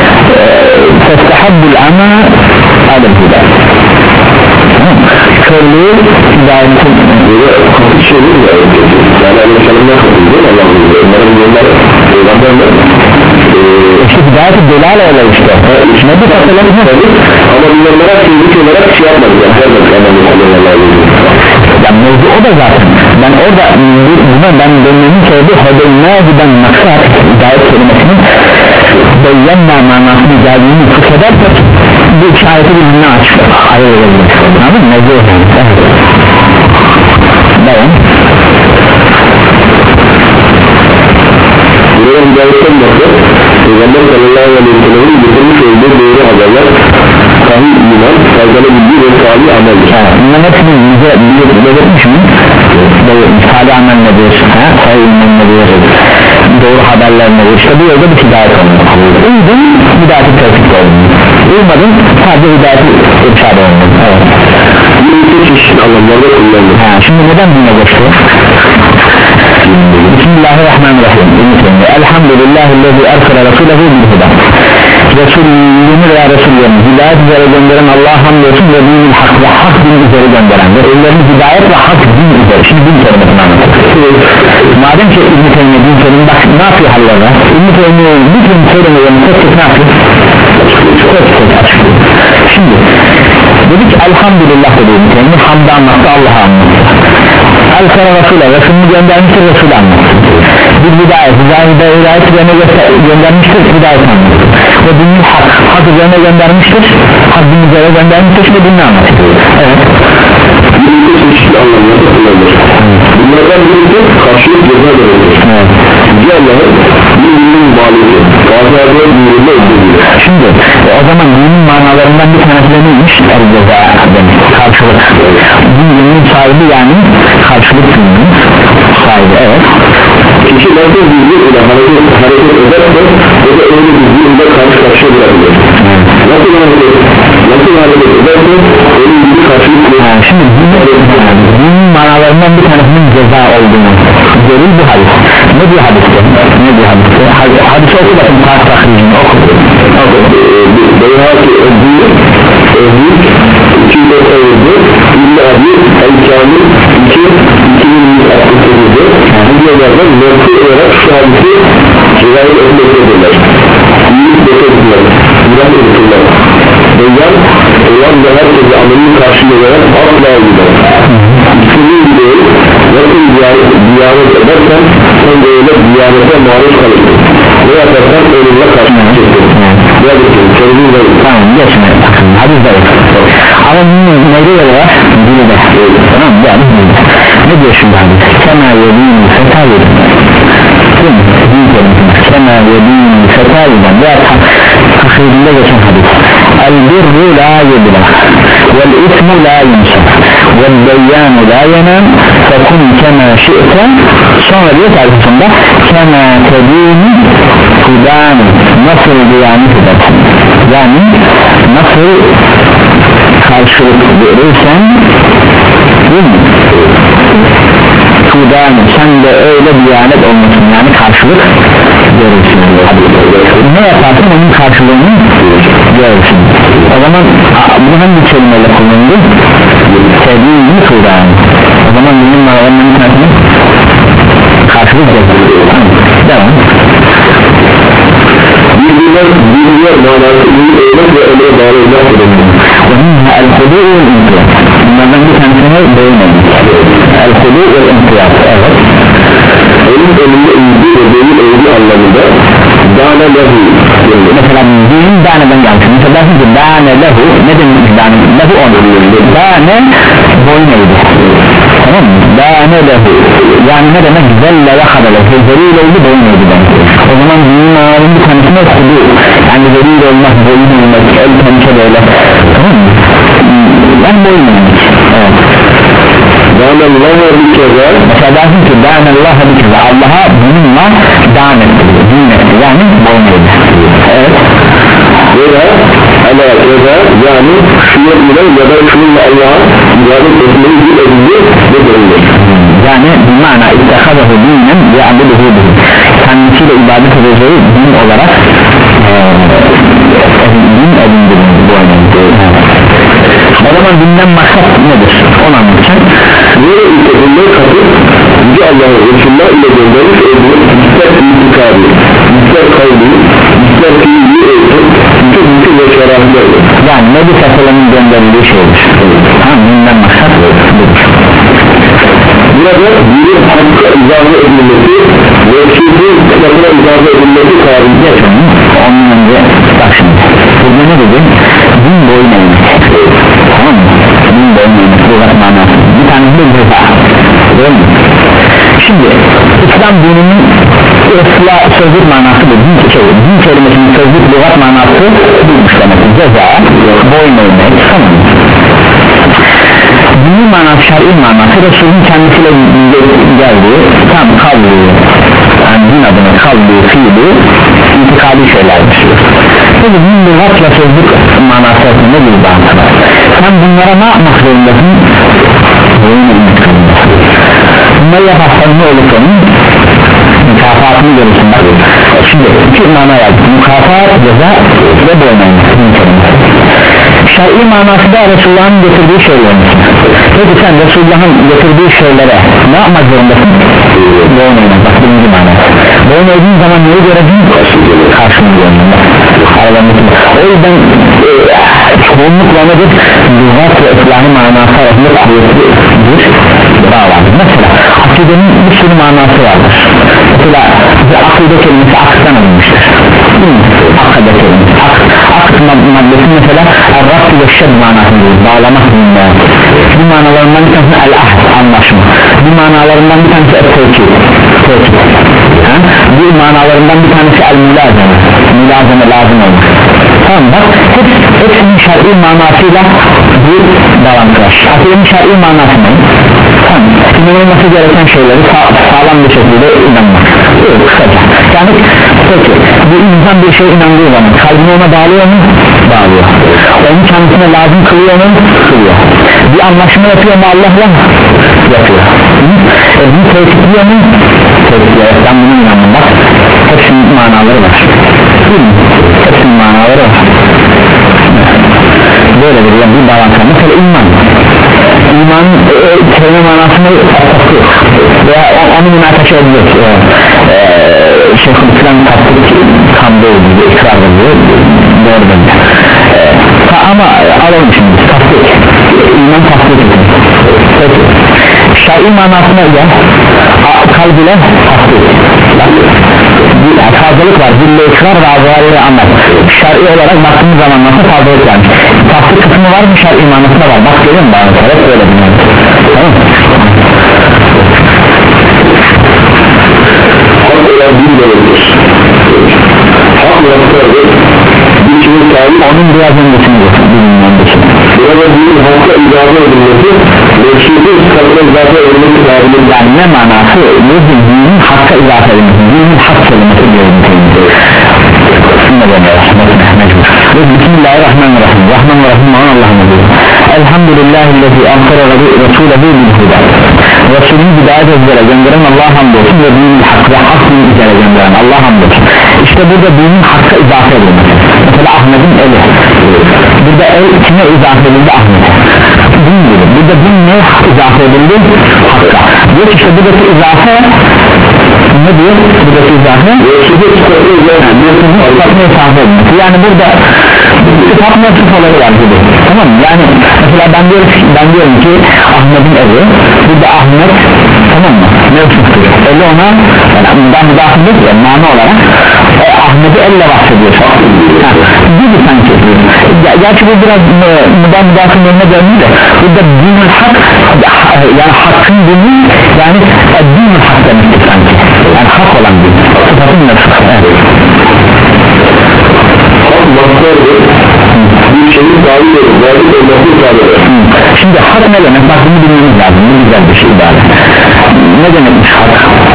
Festehabbul ama adem hidayet. Körlüğü hidayetin böyle kapı çevir ya yani Aleyhisselam'dan kapıldı Allah'ın onların yolları Peygamberler işte hidayeti delal öyle işte ne bu tasarları ama bunlara fizik olarak şey yapmadı yani yani mevzu o da zaten ben orada buna ben dönmemin sebebi hedeynâhiden maksat hidayet kelimesinin beyyennâ manasını geldiğini fıkhedersek bu iki ayeti birbirine açık ayrılabilir anladın mı? Mevzu o yani devam buraya hidayetten bakıyor Peygamber sallallahu aleyhi ve sellem'in getirmiş olduğu doğru haberler sahih iman, faydalı bilgi ve salih ameldir. Bunların hepsini bize belirtmiş mi? Belirtmiş. Salih amel nedir? Sahih iman nedir? Doğru haberler nedir? İşte bu yolda bir hidayet olmalı. Uydun, hidayeti tevfik olmalı. Uymadın, sadece hidayeti irşad olmalı. Evet. Bu iki çeşit anlamlarda kullanılır. Şimdi neden buna geçti? Bismillahirrahmanirrahim. Elhamdülillahi'llezî ersele Resulehu bil-huda. Resulünü veya Resullerini hidayet üzere gönderen Allah'a hamdolsun ve dinin hak ve hak din üzere gönderen ve ellerini hidayet ve hak din üzere. Şimdi din kelimesini anlatıyor. Madem ki İbn-i Teymiye din kelimesi bak ne yapıyor hallerine? İbn-i Teymiye'nin bütün söylemelerini tek tek ne yapıyor? Tek tek açıklıyor. Şimdi dedik elhamdülillah dedi İbn-i Teymiye hamd anlattı Allah'a anlattı. El-Kara Resul'e Resulünü göndermiştir Resul'ü anlattı. Bir hidayet, hidayet, hidayet üzerine göndermiştir hidayet anlattı. Ve dinin hak, hak üzerine göndermiştir hak din üzerine göndermiştir ve dinini anlatıyor. Evet. Bu iki çeşitli anlamlarda kullanılır. Bunlardan birisi karşılık ceza verilir. Evet. Diğerleri bir dinin bağlılığı. Bazıları dünüründe öldürülür. Şimdi e, o zaman dinin manalarından bir tanesi de neymiş? El ceza demek. Karşılık. Bu dinin sahibi yani karşılık dinin. sahibi, evet. Kişi nasıl düzgün ile hareket, hareket ederse o da öyle düzgün ile karşı karşıya bırakılır. Nasıl hareket, nasıl hareket ederse öyle düzgün karşılıklı. Şimdi bunun manalarından bir tanesinin ceza olduğunu görür bu hadis. Ne diyor hadiste? Ne diyor hadiste? Hadis oku bakın, tarih tahricini oku. Beyhaki ödül, ödül, iki yüz doksan yedi, İbn-i Abi, El-Kamil, iki, iki bin yüz altmış sekiz, bu diyorlardan nokta olarak şu hadisi rivayet etmektedirler. İyilik beklettiler, biraz edildiler. Beyan, olan da herkese amelinin karşılığı olarak asla gider. İkisinin gideyi, nasıl diyanet edersen, sen de öyle diyanete maruz kalırsın. Ne yaparsan ölümle karşılaşacaksın. Ne yapacaksın? Sorunun da yok. Tamam, geçme. Hadis de yok. Ama bunun neyde yeri var? Dili de. Tamam mı? Yani ne diyor şimdi hadis? Kema yedin fetayiden. Değil mi? Din kelimesi. Kema yedin fetayiden. Veya takridinde geçen hadis. El-birru la yedila. Vel-ismu la yumsa. Vel-beyyanu la yenem. Fekun kema şi'te. Sonra diyor tarifinde kema tedini kudan. Nasıl diyanet edersin? Yani nasıl karşılık verirsen, değil mi? Kudan, sen de öyle diyanet olmasın, yani karşılık verirsin. Ne yaparsın onun karşılığını görürsün. O zaman bu hangi kelimeyle kullanıldı? Tedini kudan. O zaman bunun mağalarının bir tanesini karşılık verir. Devam. Bilgiler, bilgiler manası iyi eylem ve emre bağlı olmak. ومنها الخضوع والانقياد. bunlardan bir tanesini beğenelim. El-Hudu ve-l-İntiyat. Evet. Onun önünde iyiydi ve değil eğri anlamında dâne lehu. Mesela din dâneden gelmiş. Mesela dersin ki dâne lehu, ne demek dâne lehu onu? Dâne boyun eğdi. Tamam mı? Dâne lehu, yani ne demek? Zelle ve hadale, zelil oldu, boyun eğdi demek. O zaman dinin ağabeyinin bir tanesine hudu, yani zelil olmak, boyun eğmek, el pençe böyle. Tamam mı? Ben boyun eğmek. Evet. Dânellaha bir kere, mesela dersin ki dânellaha bir kere, Allah'a bununla dâne etti, din etti, yani boyun eğdi. Evet. veya ala keza, yani şuna ile ya da şununla Allah'a ibadet etmeyi bir edildi ve görülür. Yani bir mana ittehadahu dinen ve abuduhu bihi, kendisiyle ibadet edeceği din olarak din edindirin bu önemli. O zaman dinden maksat nedir? Onu anlatacağım. Böyle ülkesinde katıp Yüce Allah'ın Resulullah ile göndermiş olduğu ister itikadi, ister kavli, ister fiili eğitim, bütün bütün ve şerahlardır. Yani Nebi Sallallahu gönderildiği şeydir. Tamam, dinden maksat budur. Burada dinin hakka izahı edilmesi ve şirkin kısmına izahı edilmesi tarihinde ondan önce bak şimdi burada ne dedi? Din boyun eğmek. Tamam mı? Din boyun eğmek lügat manası. Bir tanesi de ceza. Değil mi? Şimdi İslam dininin ıslah sözlük manası bu. Din, şey, din kelimesinin sözlük lügat manası buymuş demek. Ceza, boyun eğmek. Tamam mı? Dinin manası, şer'i manası Resul'ün kendisiyle geldiği tam kavli, yani din adına kavli, fiili, itikadi şeylerdir. Peki din lügatla sözlük manası arasında bir bağıntı var. Sen bunlara ne yapmak zorundasın? Boyun eğmek zorundasın. Bunları yaparsan ne olur senin? Mükafatını görürsün. Bak şimdi iki mana yazdı. Mükafat, ceza ve boyun eğmek. Şer'i manası da Resulullah'ın getirdiği şeyler. Peki sen Resulullah'ın getirdiği şeylere ne yapmak zorundasın? Boyun eğmek. Bak birinci manası. Boyun eğdiğin zaman neyi göreceksin? Karşını görüyorsun. O yüzden e, çoğunlukla nedir? Lügat ve islahi manası arasında kuvvetli bir bağ vardır. Mesela akidenin bir sürü manası vardır. Mesela akide kelimesi akıttan alınmıştır. Akide kelimesi akıt maddesi mesela el-Rabbü ve şed manasıdır, bağlamak dinler. Bu manalarından bir tanesi el-ahd, anlaşma. Bu manalarından bir tanesi el-tevkid, bu manalarından bir tanesi el-mülazeme, mülazeme lazım olur. Tamam bak, hep, hepsinin şer'i manasıyla bir bağlantı var. Akidenin şer'i manası ne? İnanılması gereken şeyleri sağ, sağlam bir şekilde inanmak. Evet, kısaca. Yani peki bir insan bir şeye inandığı zaman kalbini ona bağlıyor mu? Bağlıyor. Onu kendisine lazım kılıyor mu? Kılıyor. Bir anlaşma yapıyor mu Allah'la? Yapıyor. E, bunu tevkitliyor mu? Tevkitliyor. Ben buna inandım bak. Hepsinin manaları var. Hepsinin manaları var. Böyle bir, bir bağlantı. Mesela iman. İman e, kelime manasını tasdik veya onu münakaşa ediyoruz. E, e, Şeyhülislam tasdik kandı ediyor, ikrar ediyor. Doğru bence. E, ama alalım şimdi tasdik. İman tasdik ediyor. Peki. Şer'i manasına gel. Kalb ile tasdik. Bir fazlalık var. Dille ikrar ve azarıyla anlat. Şer'i olarak baktığımız zaman nasıl fazlalık varmış? Tasdik kısmı var mı? Şer'i manasına var. Bak görüyor musun bana? Evet öyle dinledim. Tamam mı? Hak olan bir demektir. Hak noktadır. Bir kimin sahibi onun biraz öncesini bilmiyorum. burada dinin halka izafe edilmesi mevşide sıkatına izafe edilmesi sahibidir. Yani ne manası? Dinin hakka izafe edilmesi. Dinin hak kelimesi diyorum. Bismillahirrahmanirrahim. Rahmanirrahim olan Allah'ın adı. Elhamdülillahillezî ankara Resulehu bilhuda. Resulünü hidayet üzere gönderen Allah'a hamdolsun ve dinin hakkı ve hak dinin üzere gönderen Allah'a hamdolsun. İşte burada dinin hakka izafe edilmesi. Mesela Ahmet'in eli. Burada el kime izafe edildi? Ahmet'e. Din gibi. Burada din ne izafe edildi? Hakka. Diyor işte buradaki izafe ne diyor? Buradaki izafe mevsidi sıfatına izafe edilmesi. Yani burada sıfat mevsif olayı var gibi. Tamam mı? Yani mesela ben diyorum, ben diyorum ki Ahmet'in evi. Burada Ahmet tamam mı? Mevsiftir. Eli ona yani ben müdahil değil ya mana olarak e, Ahmet'i elle bahsediyor. Gibi sanki. Gerçi bu biraz müdahil müdahil önüne dönüyor da burada dinül hak yani hakkın dini yani dinül hak demektir sanki. Yani hak olan din. Sıfatın nefsi. Evet. Hak mastardır. Bir şeyin sahibi olur. Zahid olması sahibi. Şimdi hak ne demek? Bak bunu bilmemiz lazım. Bu güzel bir şey ibare. Ne demekmiş hak?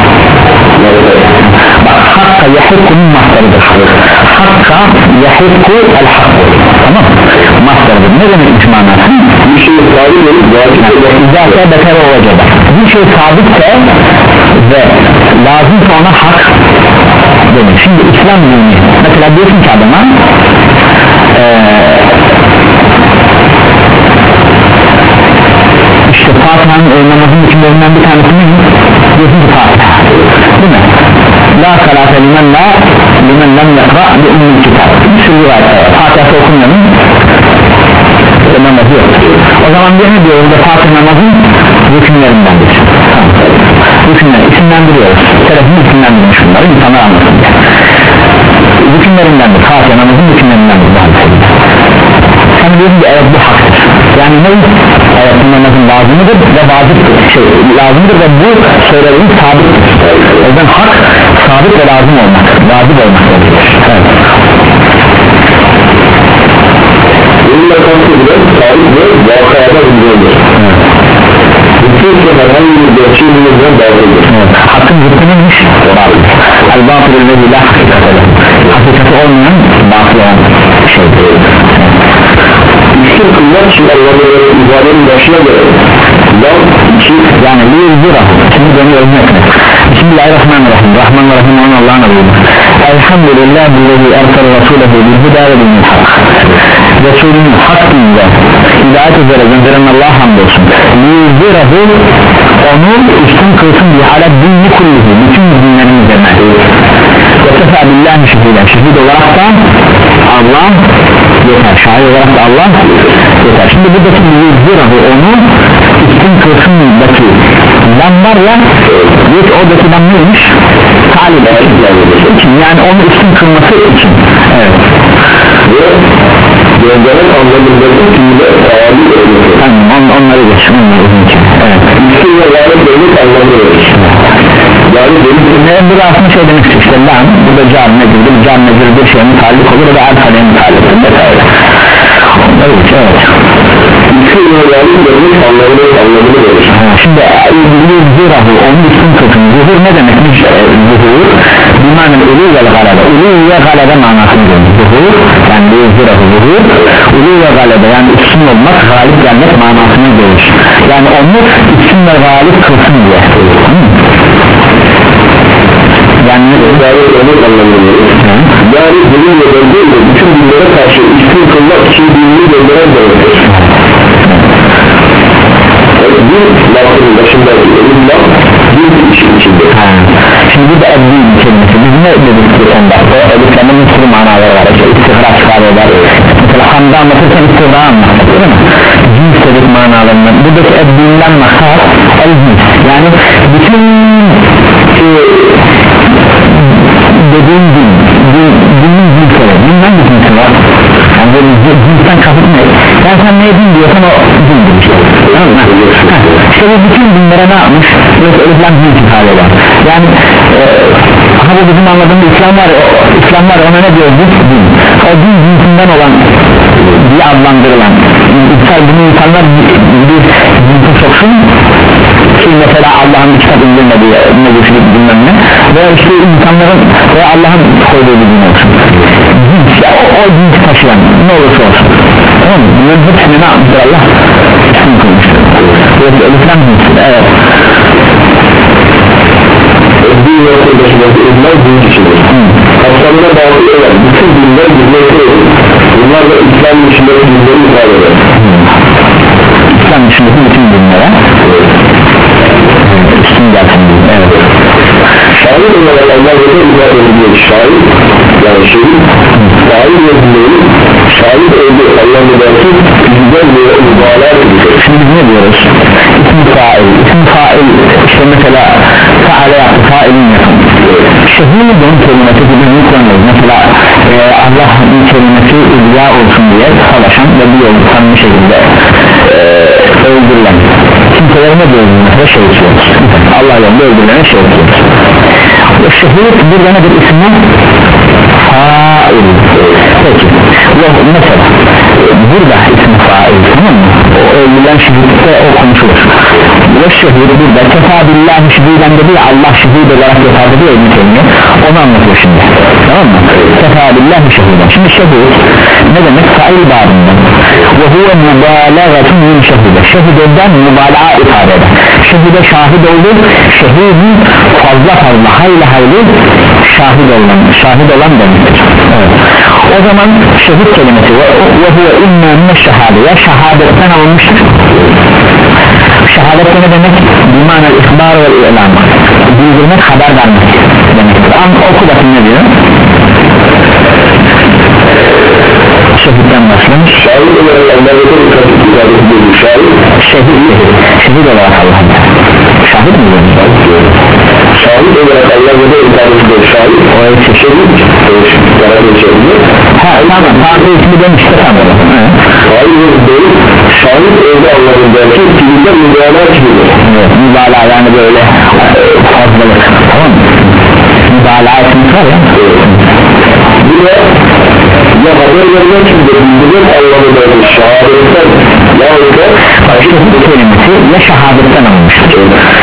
Bak hakka yahikkunun mastarıdır. Hakka yahikku el hakku. Tamam mı? Mastarıdır. Ne demekmiş manası? Bir şeyin sahibi olur. Zahid olması İzâke beter olacak. Bir şey sabitse ve lazımsa ona hak demek. Şimdi İslam dini mesela diyorsun ki adama ee, işte Fatiha'nın e, namazın içinderinden bir tanesi mi? Diyorsun ki Fatiha değil mi? La salate limen la limen lem yakra bi ummul kitab. Bir sürü var. Fatiha'sı okunmanın namazı yok. O zaman diye ne diyor? Burada Fatih namazın rükünlerindendir. Rükünler isimlendiriyoruz. Telefonu isimlendirmiş bunları insanlar anlasın diye. Rükünlerindendir. Fatih namazın rükünlerindendir. Sen diyorsun ki evet bu haktır. Yani ne? Evet bu namazın lazımıdır ve vaciptir. Şey, lazımdır ve bu söylediğin sabittir. O yüzden hak sabit ve lazım olmak. Vacip olmak gerekir. Evet. Bununla kastedilen sahip ve vakayada bulunuyor. Bütün herhangi bir gerçeğimizden bağlıdır. Hakkın zıttı neymiş? Bağlıdır. El-batıl ve la hakikatı. Hakikati olmayan batıl olan şey. İşte kılmak için Allah'ın ibadenin başına göre Dal iki yani liyuzura. Şimdi beni örnek et. Bismillahirrahmanirrahim. Rahmanirrahim olan Allah'ın adıyla. Elhamdülillah billahi ersel rasulehu bilhuda ve bilmil hak. Resulünün hak dinle hidayet üzere gönderen Allah'a hamdolsun. Liyuzurahu onu üstün kılsın diye ala dinli kulluhu bütün dinlerin üzerine. Ve tefa billahi şehiden şehid olarak da Allah yeter. Şahit olarak da Allah yeter. Şimdi buradaki liyuzurahu onu üstün kılsın daki lam var ya yok oradaki lam neymiş? Talip için yani onu üstün kılması için. Evet. ve gönderen anlamındaki fiile tabi edilir. Tamam on, onları geç onları geç. Evet. Üstün ve lanet devlet anlamı verir. Yani devlet Ne bu da aslında şey demek işte lan bu da can nedir bu can nedir bir şeye mutallik olur ve alfaleye mutallik vesaire. Onları geç evet. Müslüman galip görmek anlamını anlamını verir. Şimdi zirahu onun üstün kısmı zuhur ne demekmiş? Zuhur bimanın ulu ve galebe, ulu ve galebe manasını görür. Zuhur yani zirahu zuhur ulu ve galebe yani üstün olmak, galip gelmek manasını görür. Yani onu üstün ve galip kılsın diye. Yani galip görmek anlamını verir. Yani bunun ve benzeriyle bütün dinlere karşı üstün kılmak için dinini gönderen demektir. Bir lafının başındaki elim laf bir işin içinde. Ha. Şimdi bu da eddin kelimesi. Biz ne dedik geçen dakika? Eliflerin bir sürü manaları var. İşte istihra çıkarıyorlar. Mesela hamda anlatırken istihra anlatır değil mi? Cins dedik manalarından. Buradaki eddinden maksat el-cins. Yani bütün e, dediğin din, dinin cinsleri. Din hangi cinsi var? Yani böyle cinsten kasıt ne? Yani sen neye din diyorsan o dindir işte. Tamam mı? İşte bu bütün dinlere ne yapmış? Mesela İslam din ifade eder. Yani e, ha bu bizim anladığımız İslam var, o, İslam var ona ne diyoruz biz? Din. O din cinsinden olan diye adlandırılan insan, bunu insanlar bir cinsi soksun ki mesela Allah'ın bir kitap indirmediği ne güçlük bilmem ne veya işte insanların veya Allah'ın koyduğu bir din olsun cins ya o, o cinsi taşıyan ne olursa olsun tamam mı? Bunların hepsini ne yapmıştır Allah? İslam koymuştur. Böylece İslam cinsi evet. Din yoksa başındaki iman din içindir. Kapsamına bağlı olan bütün dinler dinleri bunlar da İslam içindeki dinleri ifade eder. İslam dışındaki bütün dinlere üstün gelsin din. Evet. Şahit olarak Allah ve ifade ediyor. Şahit yani şehit şahit ve dinleri şahit olduğu Allah'ın belki güzel ve mübalağa edecek. Şimdi biz ne diyoruz? İsmi fail, ismi fail işte mesela faale yaptı, failin yakın şehidin kelimesi gibi ne kullanıyoruz? Mesela e, Allah'ın kelimesi ilya olsun diye savaşan ve bir yolu tanımlı şekilde e, öldürülen kimselere ne diyoruz? Mesela şehit diyoruz. Allah yolunda öldürülene şehit diyoruz. O şehit burada nedir ismi? Fail. Peki yok mesela burada ismi fail tamam mı? O öldürülen şehitte o konuşulur. Ve şehidi burada kefabillahi şehiden dedi ya Allah şehid olarak yeterli diyor Ümit onu anlatıyor şimdi tamam mı? Kefabillahi şehiden. Şimdi şehid ne demek? Fail babından ve huve mübalağatun min şehide. Şehideden mübalağa ifade eder. Şehide şahit oldu, şehidin fazla fazla hayli hayli şahit olan, şahit olan demektir. Evet. O zaman şehit kelimesi ve huve inna minne şehade ya şehadetten alınmıştır. Şehadet ne demek? Bimana ihbar ve ilan bildirmek, haber vermek demektir. Ama oku bakın ne diyor? Şehitten başlamış. Şahit olarak Allah'ın ifade ediyor. Şahit Şehit, şehit olarak Allah'ın şahit mi diyor? Şahit olarak Allah'ın ifade ediyor. Şahit O ise şehit ha tamam, farklı ismi demiştir tamam. Şahit değil, şahit öyle Allah'ın belki filmde mübalağa çıkıyor. Evet, mübalağa yani böyle fazlalık tamam mı? Mübalağa etmek var ya. Bir de ya haber vermek için de bildirim Allah'ın belki şahadetten yahut da şehit kelimesi ya şehadetten alınmıştır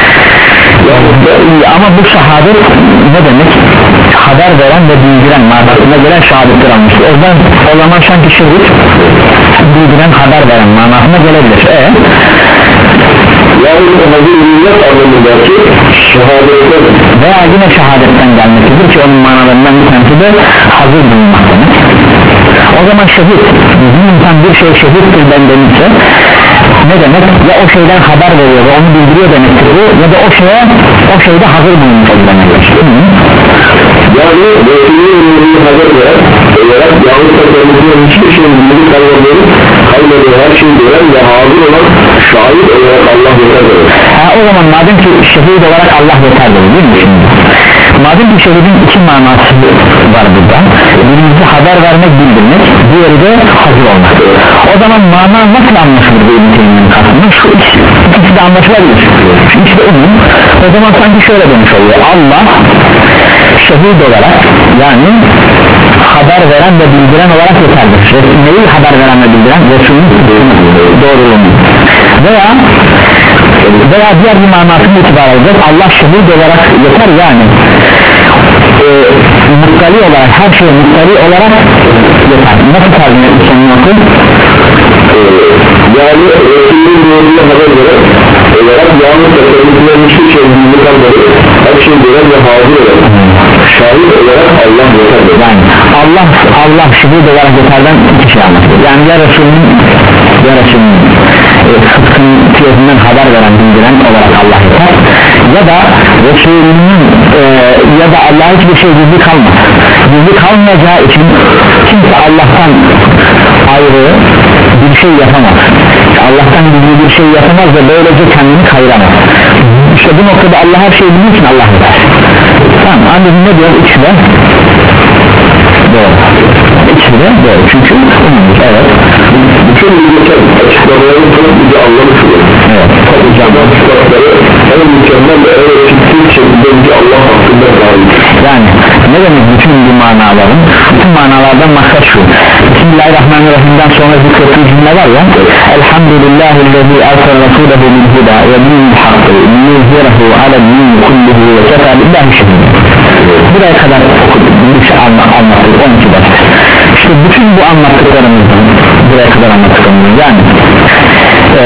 ama bu şehadet ne demek? Haber veren ve bildiren manasına gelen şehadetler almıştır. O zaman, o zaman sanki şehit bildiren, haber veren manasına gelebilir. E? Yani hazır millet anlamındaki şehadetten veya yine şehadetten gelmektedir ki onun manalarından bir tanesi de hazır bulunmak demek. O zaman şehit bir insan bir şey şehittir ben demişse ne demek? Ya o şeyden haber veriyor ve onu bildiriyor demektir bu ya da o şeye o şeyde hazır bulunmuş demektir. Yani Resulü'nün haber veren olarak yahut da kendisinin hiçbir şeyin bildiği kalmadığını kalmadığı her şeyi gören ve hazır olan şahit olarak Allah yeterli. Ha, o zaman madem ki şehit olarak Allah yeterli değil mi şimdi? Madem ki şehidin iki manası var burada. Birincisi haber vermek, bildirmek, diğeri de hazır olmak. O zaman mana nasıl anlaşılır bu ünitenin kastında? Şu ikisi, ikisi de anlaşılabilir. İşte onun o zaman sanki şöyle demiş oluyor. Allah şehit olarak yani haber veren veren ve bildiren olarak yeterlidir. Neyi haber veren ve bildiren? Resulün doğruluğunu. Veya veya diğer bir manasını itibar alacak. Allah şehit olarak yeter, yani e, muttali olarak, her şeye muttali olarak yeter. Nasıl tercih etmiş onun okul? Yani Resulün doğruluğuna haber veren olarak yalnız tasarımcıların hiçbir şey bildiğini kalmadı, her şey gören ve hazır olan şahit olarak Allah yeter. Yani Allah Allah şehit olarak yeterden iki şey anlatıyor. Yani ya Resulünün ya Resulünün e, sıdkın fiyatından haber veren, bildiren olarak Allah yeter, ya da Resulünün e, ya da Allah'a hiçbir şey gizli kalmaz. Gizli kalmayacağı için kimse Allah'tan ayrı bir şey yapamaz. Allah'tan gizli bir şey yapamaz ve böylece kendini kayıramaz. İşte bu noktada Allah her şeyi bildiği için Allah yeter. Tamam, ancak ne diyor? İkisi de doğru. İkisi de doğru. Çünkü umumdur. Evet. Bütün mükemmel açıklamaların çok bizi anlamışıyor. Evet. Mükemmel açıklamaları en mükemmel ve en etkisiz şekilde bizi Allah hakkında dahil. Yani ne demek bütün bu manaların? Bütün manalardan maksat şu: Bismillahirrahmanirrahim'den sonra zikrettiği cümle var ya, Elhamdülillahillezî ersel rasûlehu bil huda ve dinil hakkı liyuzhirahu alel-dîn kullihi ve kefâ billahi şehîd. Buraya kadar bir şey anlattık, on iki ders. İşte bütün bu anlattıklarımızdan, buraya kadar anlattıklarımızdan, yani ee,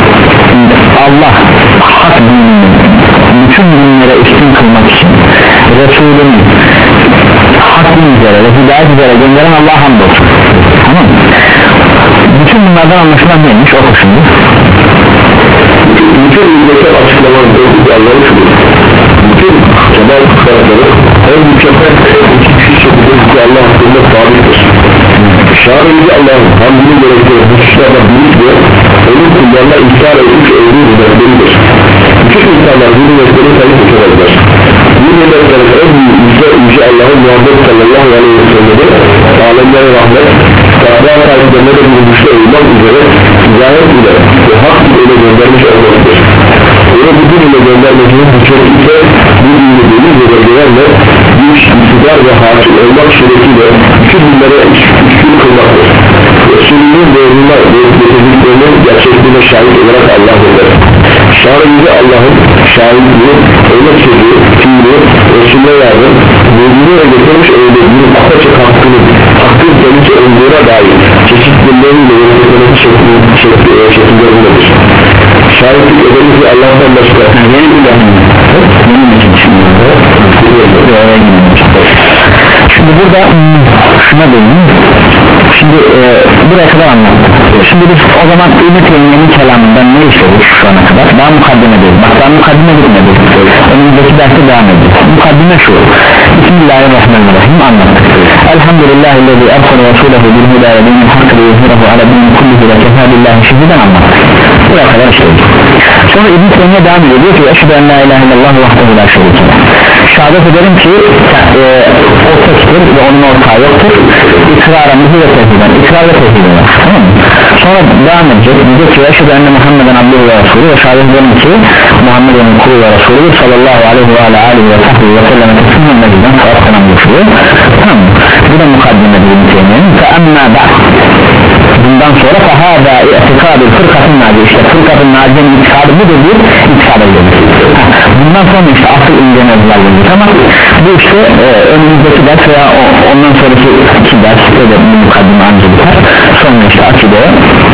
Allah hak dinini bütün dinlere üstün kılmak için Resulünü hak din üzere ve hidayet üzere gönderen Allah'a hamdolsun. Tamam mı? Bütün bunlardan anlaşılan neymiş? O şimdi bütün mükemmel açıklamaların çok bizi anlamışıyor. Bütün kemal kısakları en mükemmel ve etkisiz şekilde bizi Allah hakkında sabittir. Şahımızı Allah'ın hamdini gerektiği hususlarda büyük ve onun kullarına ihtar etmiş olduğu hizmetleridir. Bütün insanlar bu hizmetleri sayıp tutamazlar. Bu hizmetlerin en büyük yüce yüce Allah'ın Muhammed sallallahu aleyhi ve sellem'de alemlere rahmet, takva sahiplerine de bir güçlü olmak üzere hidayet ile ve hak ile göndermiş olmalıdır. Öyle bu din ile göndermesinin hükmet ise bu dini deniz ve bölgelerle güç, iktidar ve hakim olmak suretiyle bütün dinlere üstün kılmaktır. Resulünün doğruluğuna ve getirdiklerinin gerçekliğine şahit olarak Allah eder. Şahidi Allah'ın şahitliği, öyle sözü, fiili, Resulüne yardım, doğruluğu ve getirmiş öğrettiğinin apaçık hakkını, hakkın kendisi olduğuna dair çeşitliliğiyle yönetmesi şekillerindedir. Şahitlik ederiz ve Allah'tan başka yeni bir lahim. Şimdi burada şuna değineyim. Şimdi e, buraya kadar anlattım. Şimdi biz o zaman İbn-i Teymiye'nin kelamından ne işledik şu ana kadar? Daha mukaddime değil. Bak daha mukaddime bitmedi. Önümüzdeki derste devam edeceğiz. Mukaddime şu: Bismillahirrahmanirrahim anlattık. Elhamdülillahillezî ersel rasûlehu bil hudâ ve dinil hakkı liyuzhirahu alel-dîn kullihi ve kefâ billahi şehîden anlattık. Buraya kadar işledik. Sonra İbn-i Teymiye devam ediyor. Diyor ki eşhedü en la ilahe illallah vahdehu la şerîke leh. Şehadet ederim ki e, o tektir ve onun ortağı yoktur. İkrarımızı ve tevhiden, ikrar ve tevhiden var. Tamam mı? Sonra devam edecek. Diyecek ki eşhedü enne Muhammeden abdühü ve resulü ve şehadet ederim ki Muhammed'in kulu ve resulü sallallahu aleyhi ve aleyhi ve sahbihi ve sellem teslimen meciden saat selam geçiyor. Tamam mı? Bu da mukaddime İbn-i Teymiye'nin. Fe emmâ ba'd. Bundan sonra fahâdâ i'tikâdül fırkatın nâci. İşte fırkatın nâci'nin itikadı budur bir itikad edilir. Bundan sonra işte asıl inceğine özellikle ama bu işte e, önümüzdeki ders veya o, ondan sonraki iki ders öyle bir mukaddime anca biter. Sonra işte akideye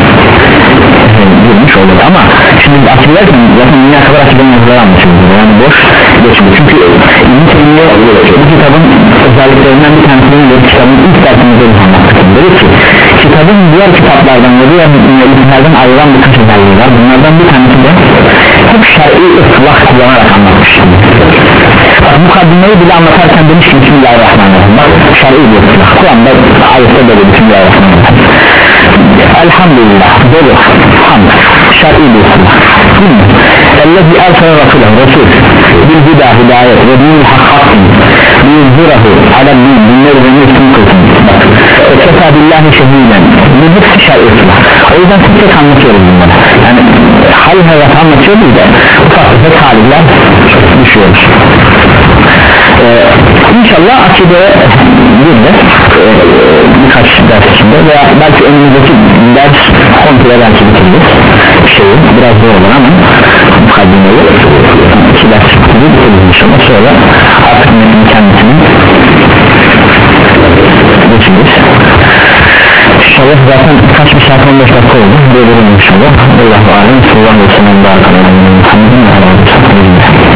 e, girmiş olur ama şimdi akiderken zaten dünya kadar akide mevzuları anlaşılıyor. Yani boş geçmiyor. Çünkü İbn-i Teymiye bu kitabın özelliklerinden bir tanesinin de kitabın ilk dersimizde bir anlattık. Dedi ki kitabın diğer kitaplardan ve diğer ilimlerden ayrılan birkaç özelliği var. Bunlardan bir tanesi de hep şer'i ıslah kullanarak anlatmıştım. Mukaddimeyi bile anlatarken demiş ki Bismillahirrahmanirrahim. Bak şer'i bir ıslah. Kur'an'da ayette böyle Bismillahirrahmanirrahim. Elhamdülillah dolu hamd şer'i bir ıslah. Ellezî ersel rasûlehu Resul bil hidâ hidayet ve dinil hak hakkın liyuzhirahu alel-dîn dinler üzerine üstün kılsın. Ve kefâ billahi şehîden. Bu hepsi şer'i ıslah. O yüzden tek tek anlatıyoruz bunları. Yani hal hayat anlatıyoruz da ufak tefek haliller düşüyoruz. Ee, inşallah akideye gireceğiz ee, birkaç ders içinde veya belki önümüzdeki ders komple belki bitiririz şeyi biraz zor olur ama mukaddimeyi iki ders bitiririz inşallah sonra artık metnin kendisini geçiriz inşallah zaten kaç bir saat on beş dakika oldu böyle inşallah Allah'u alem sallallahu aleyhi ve sellem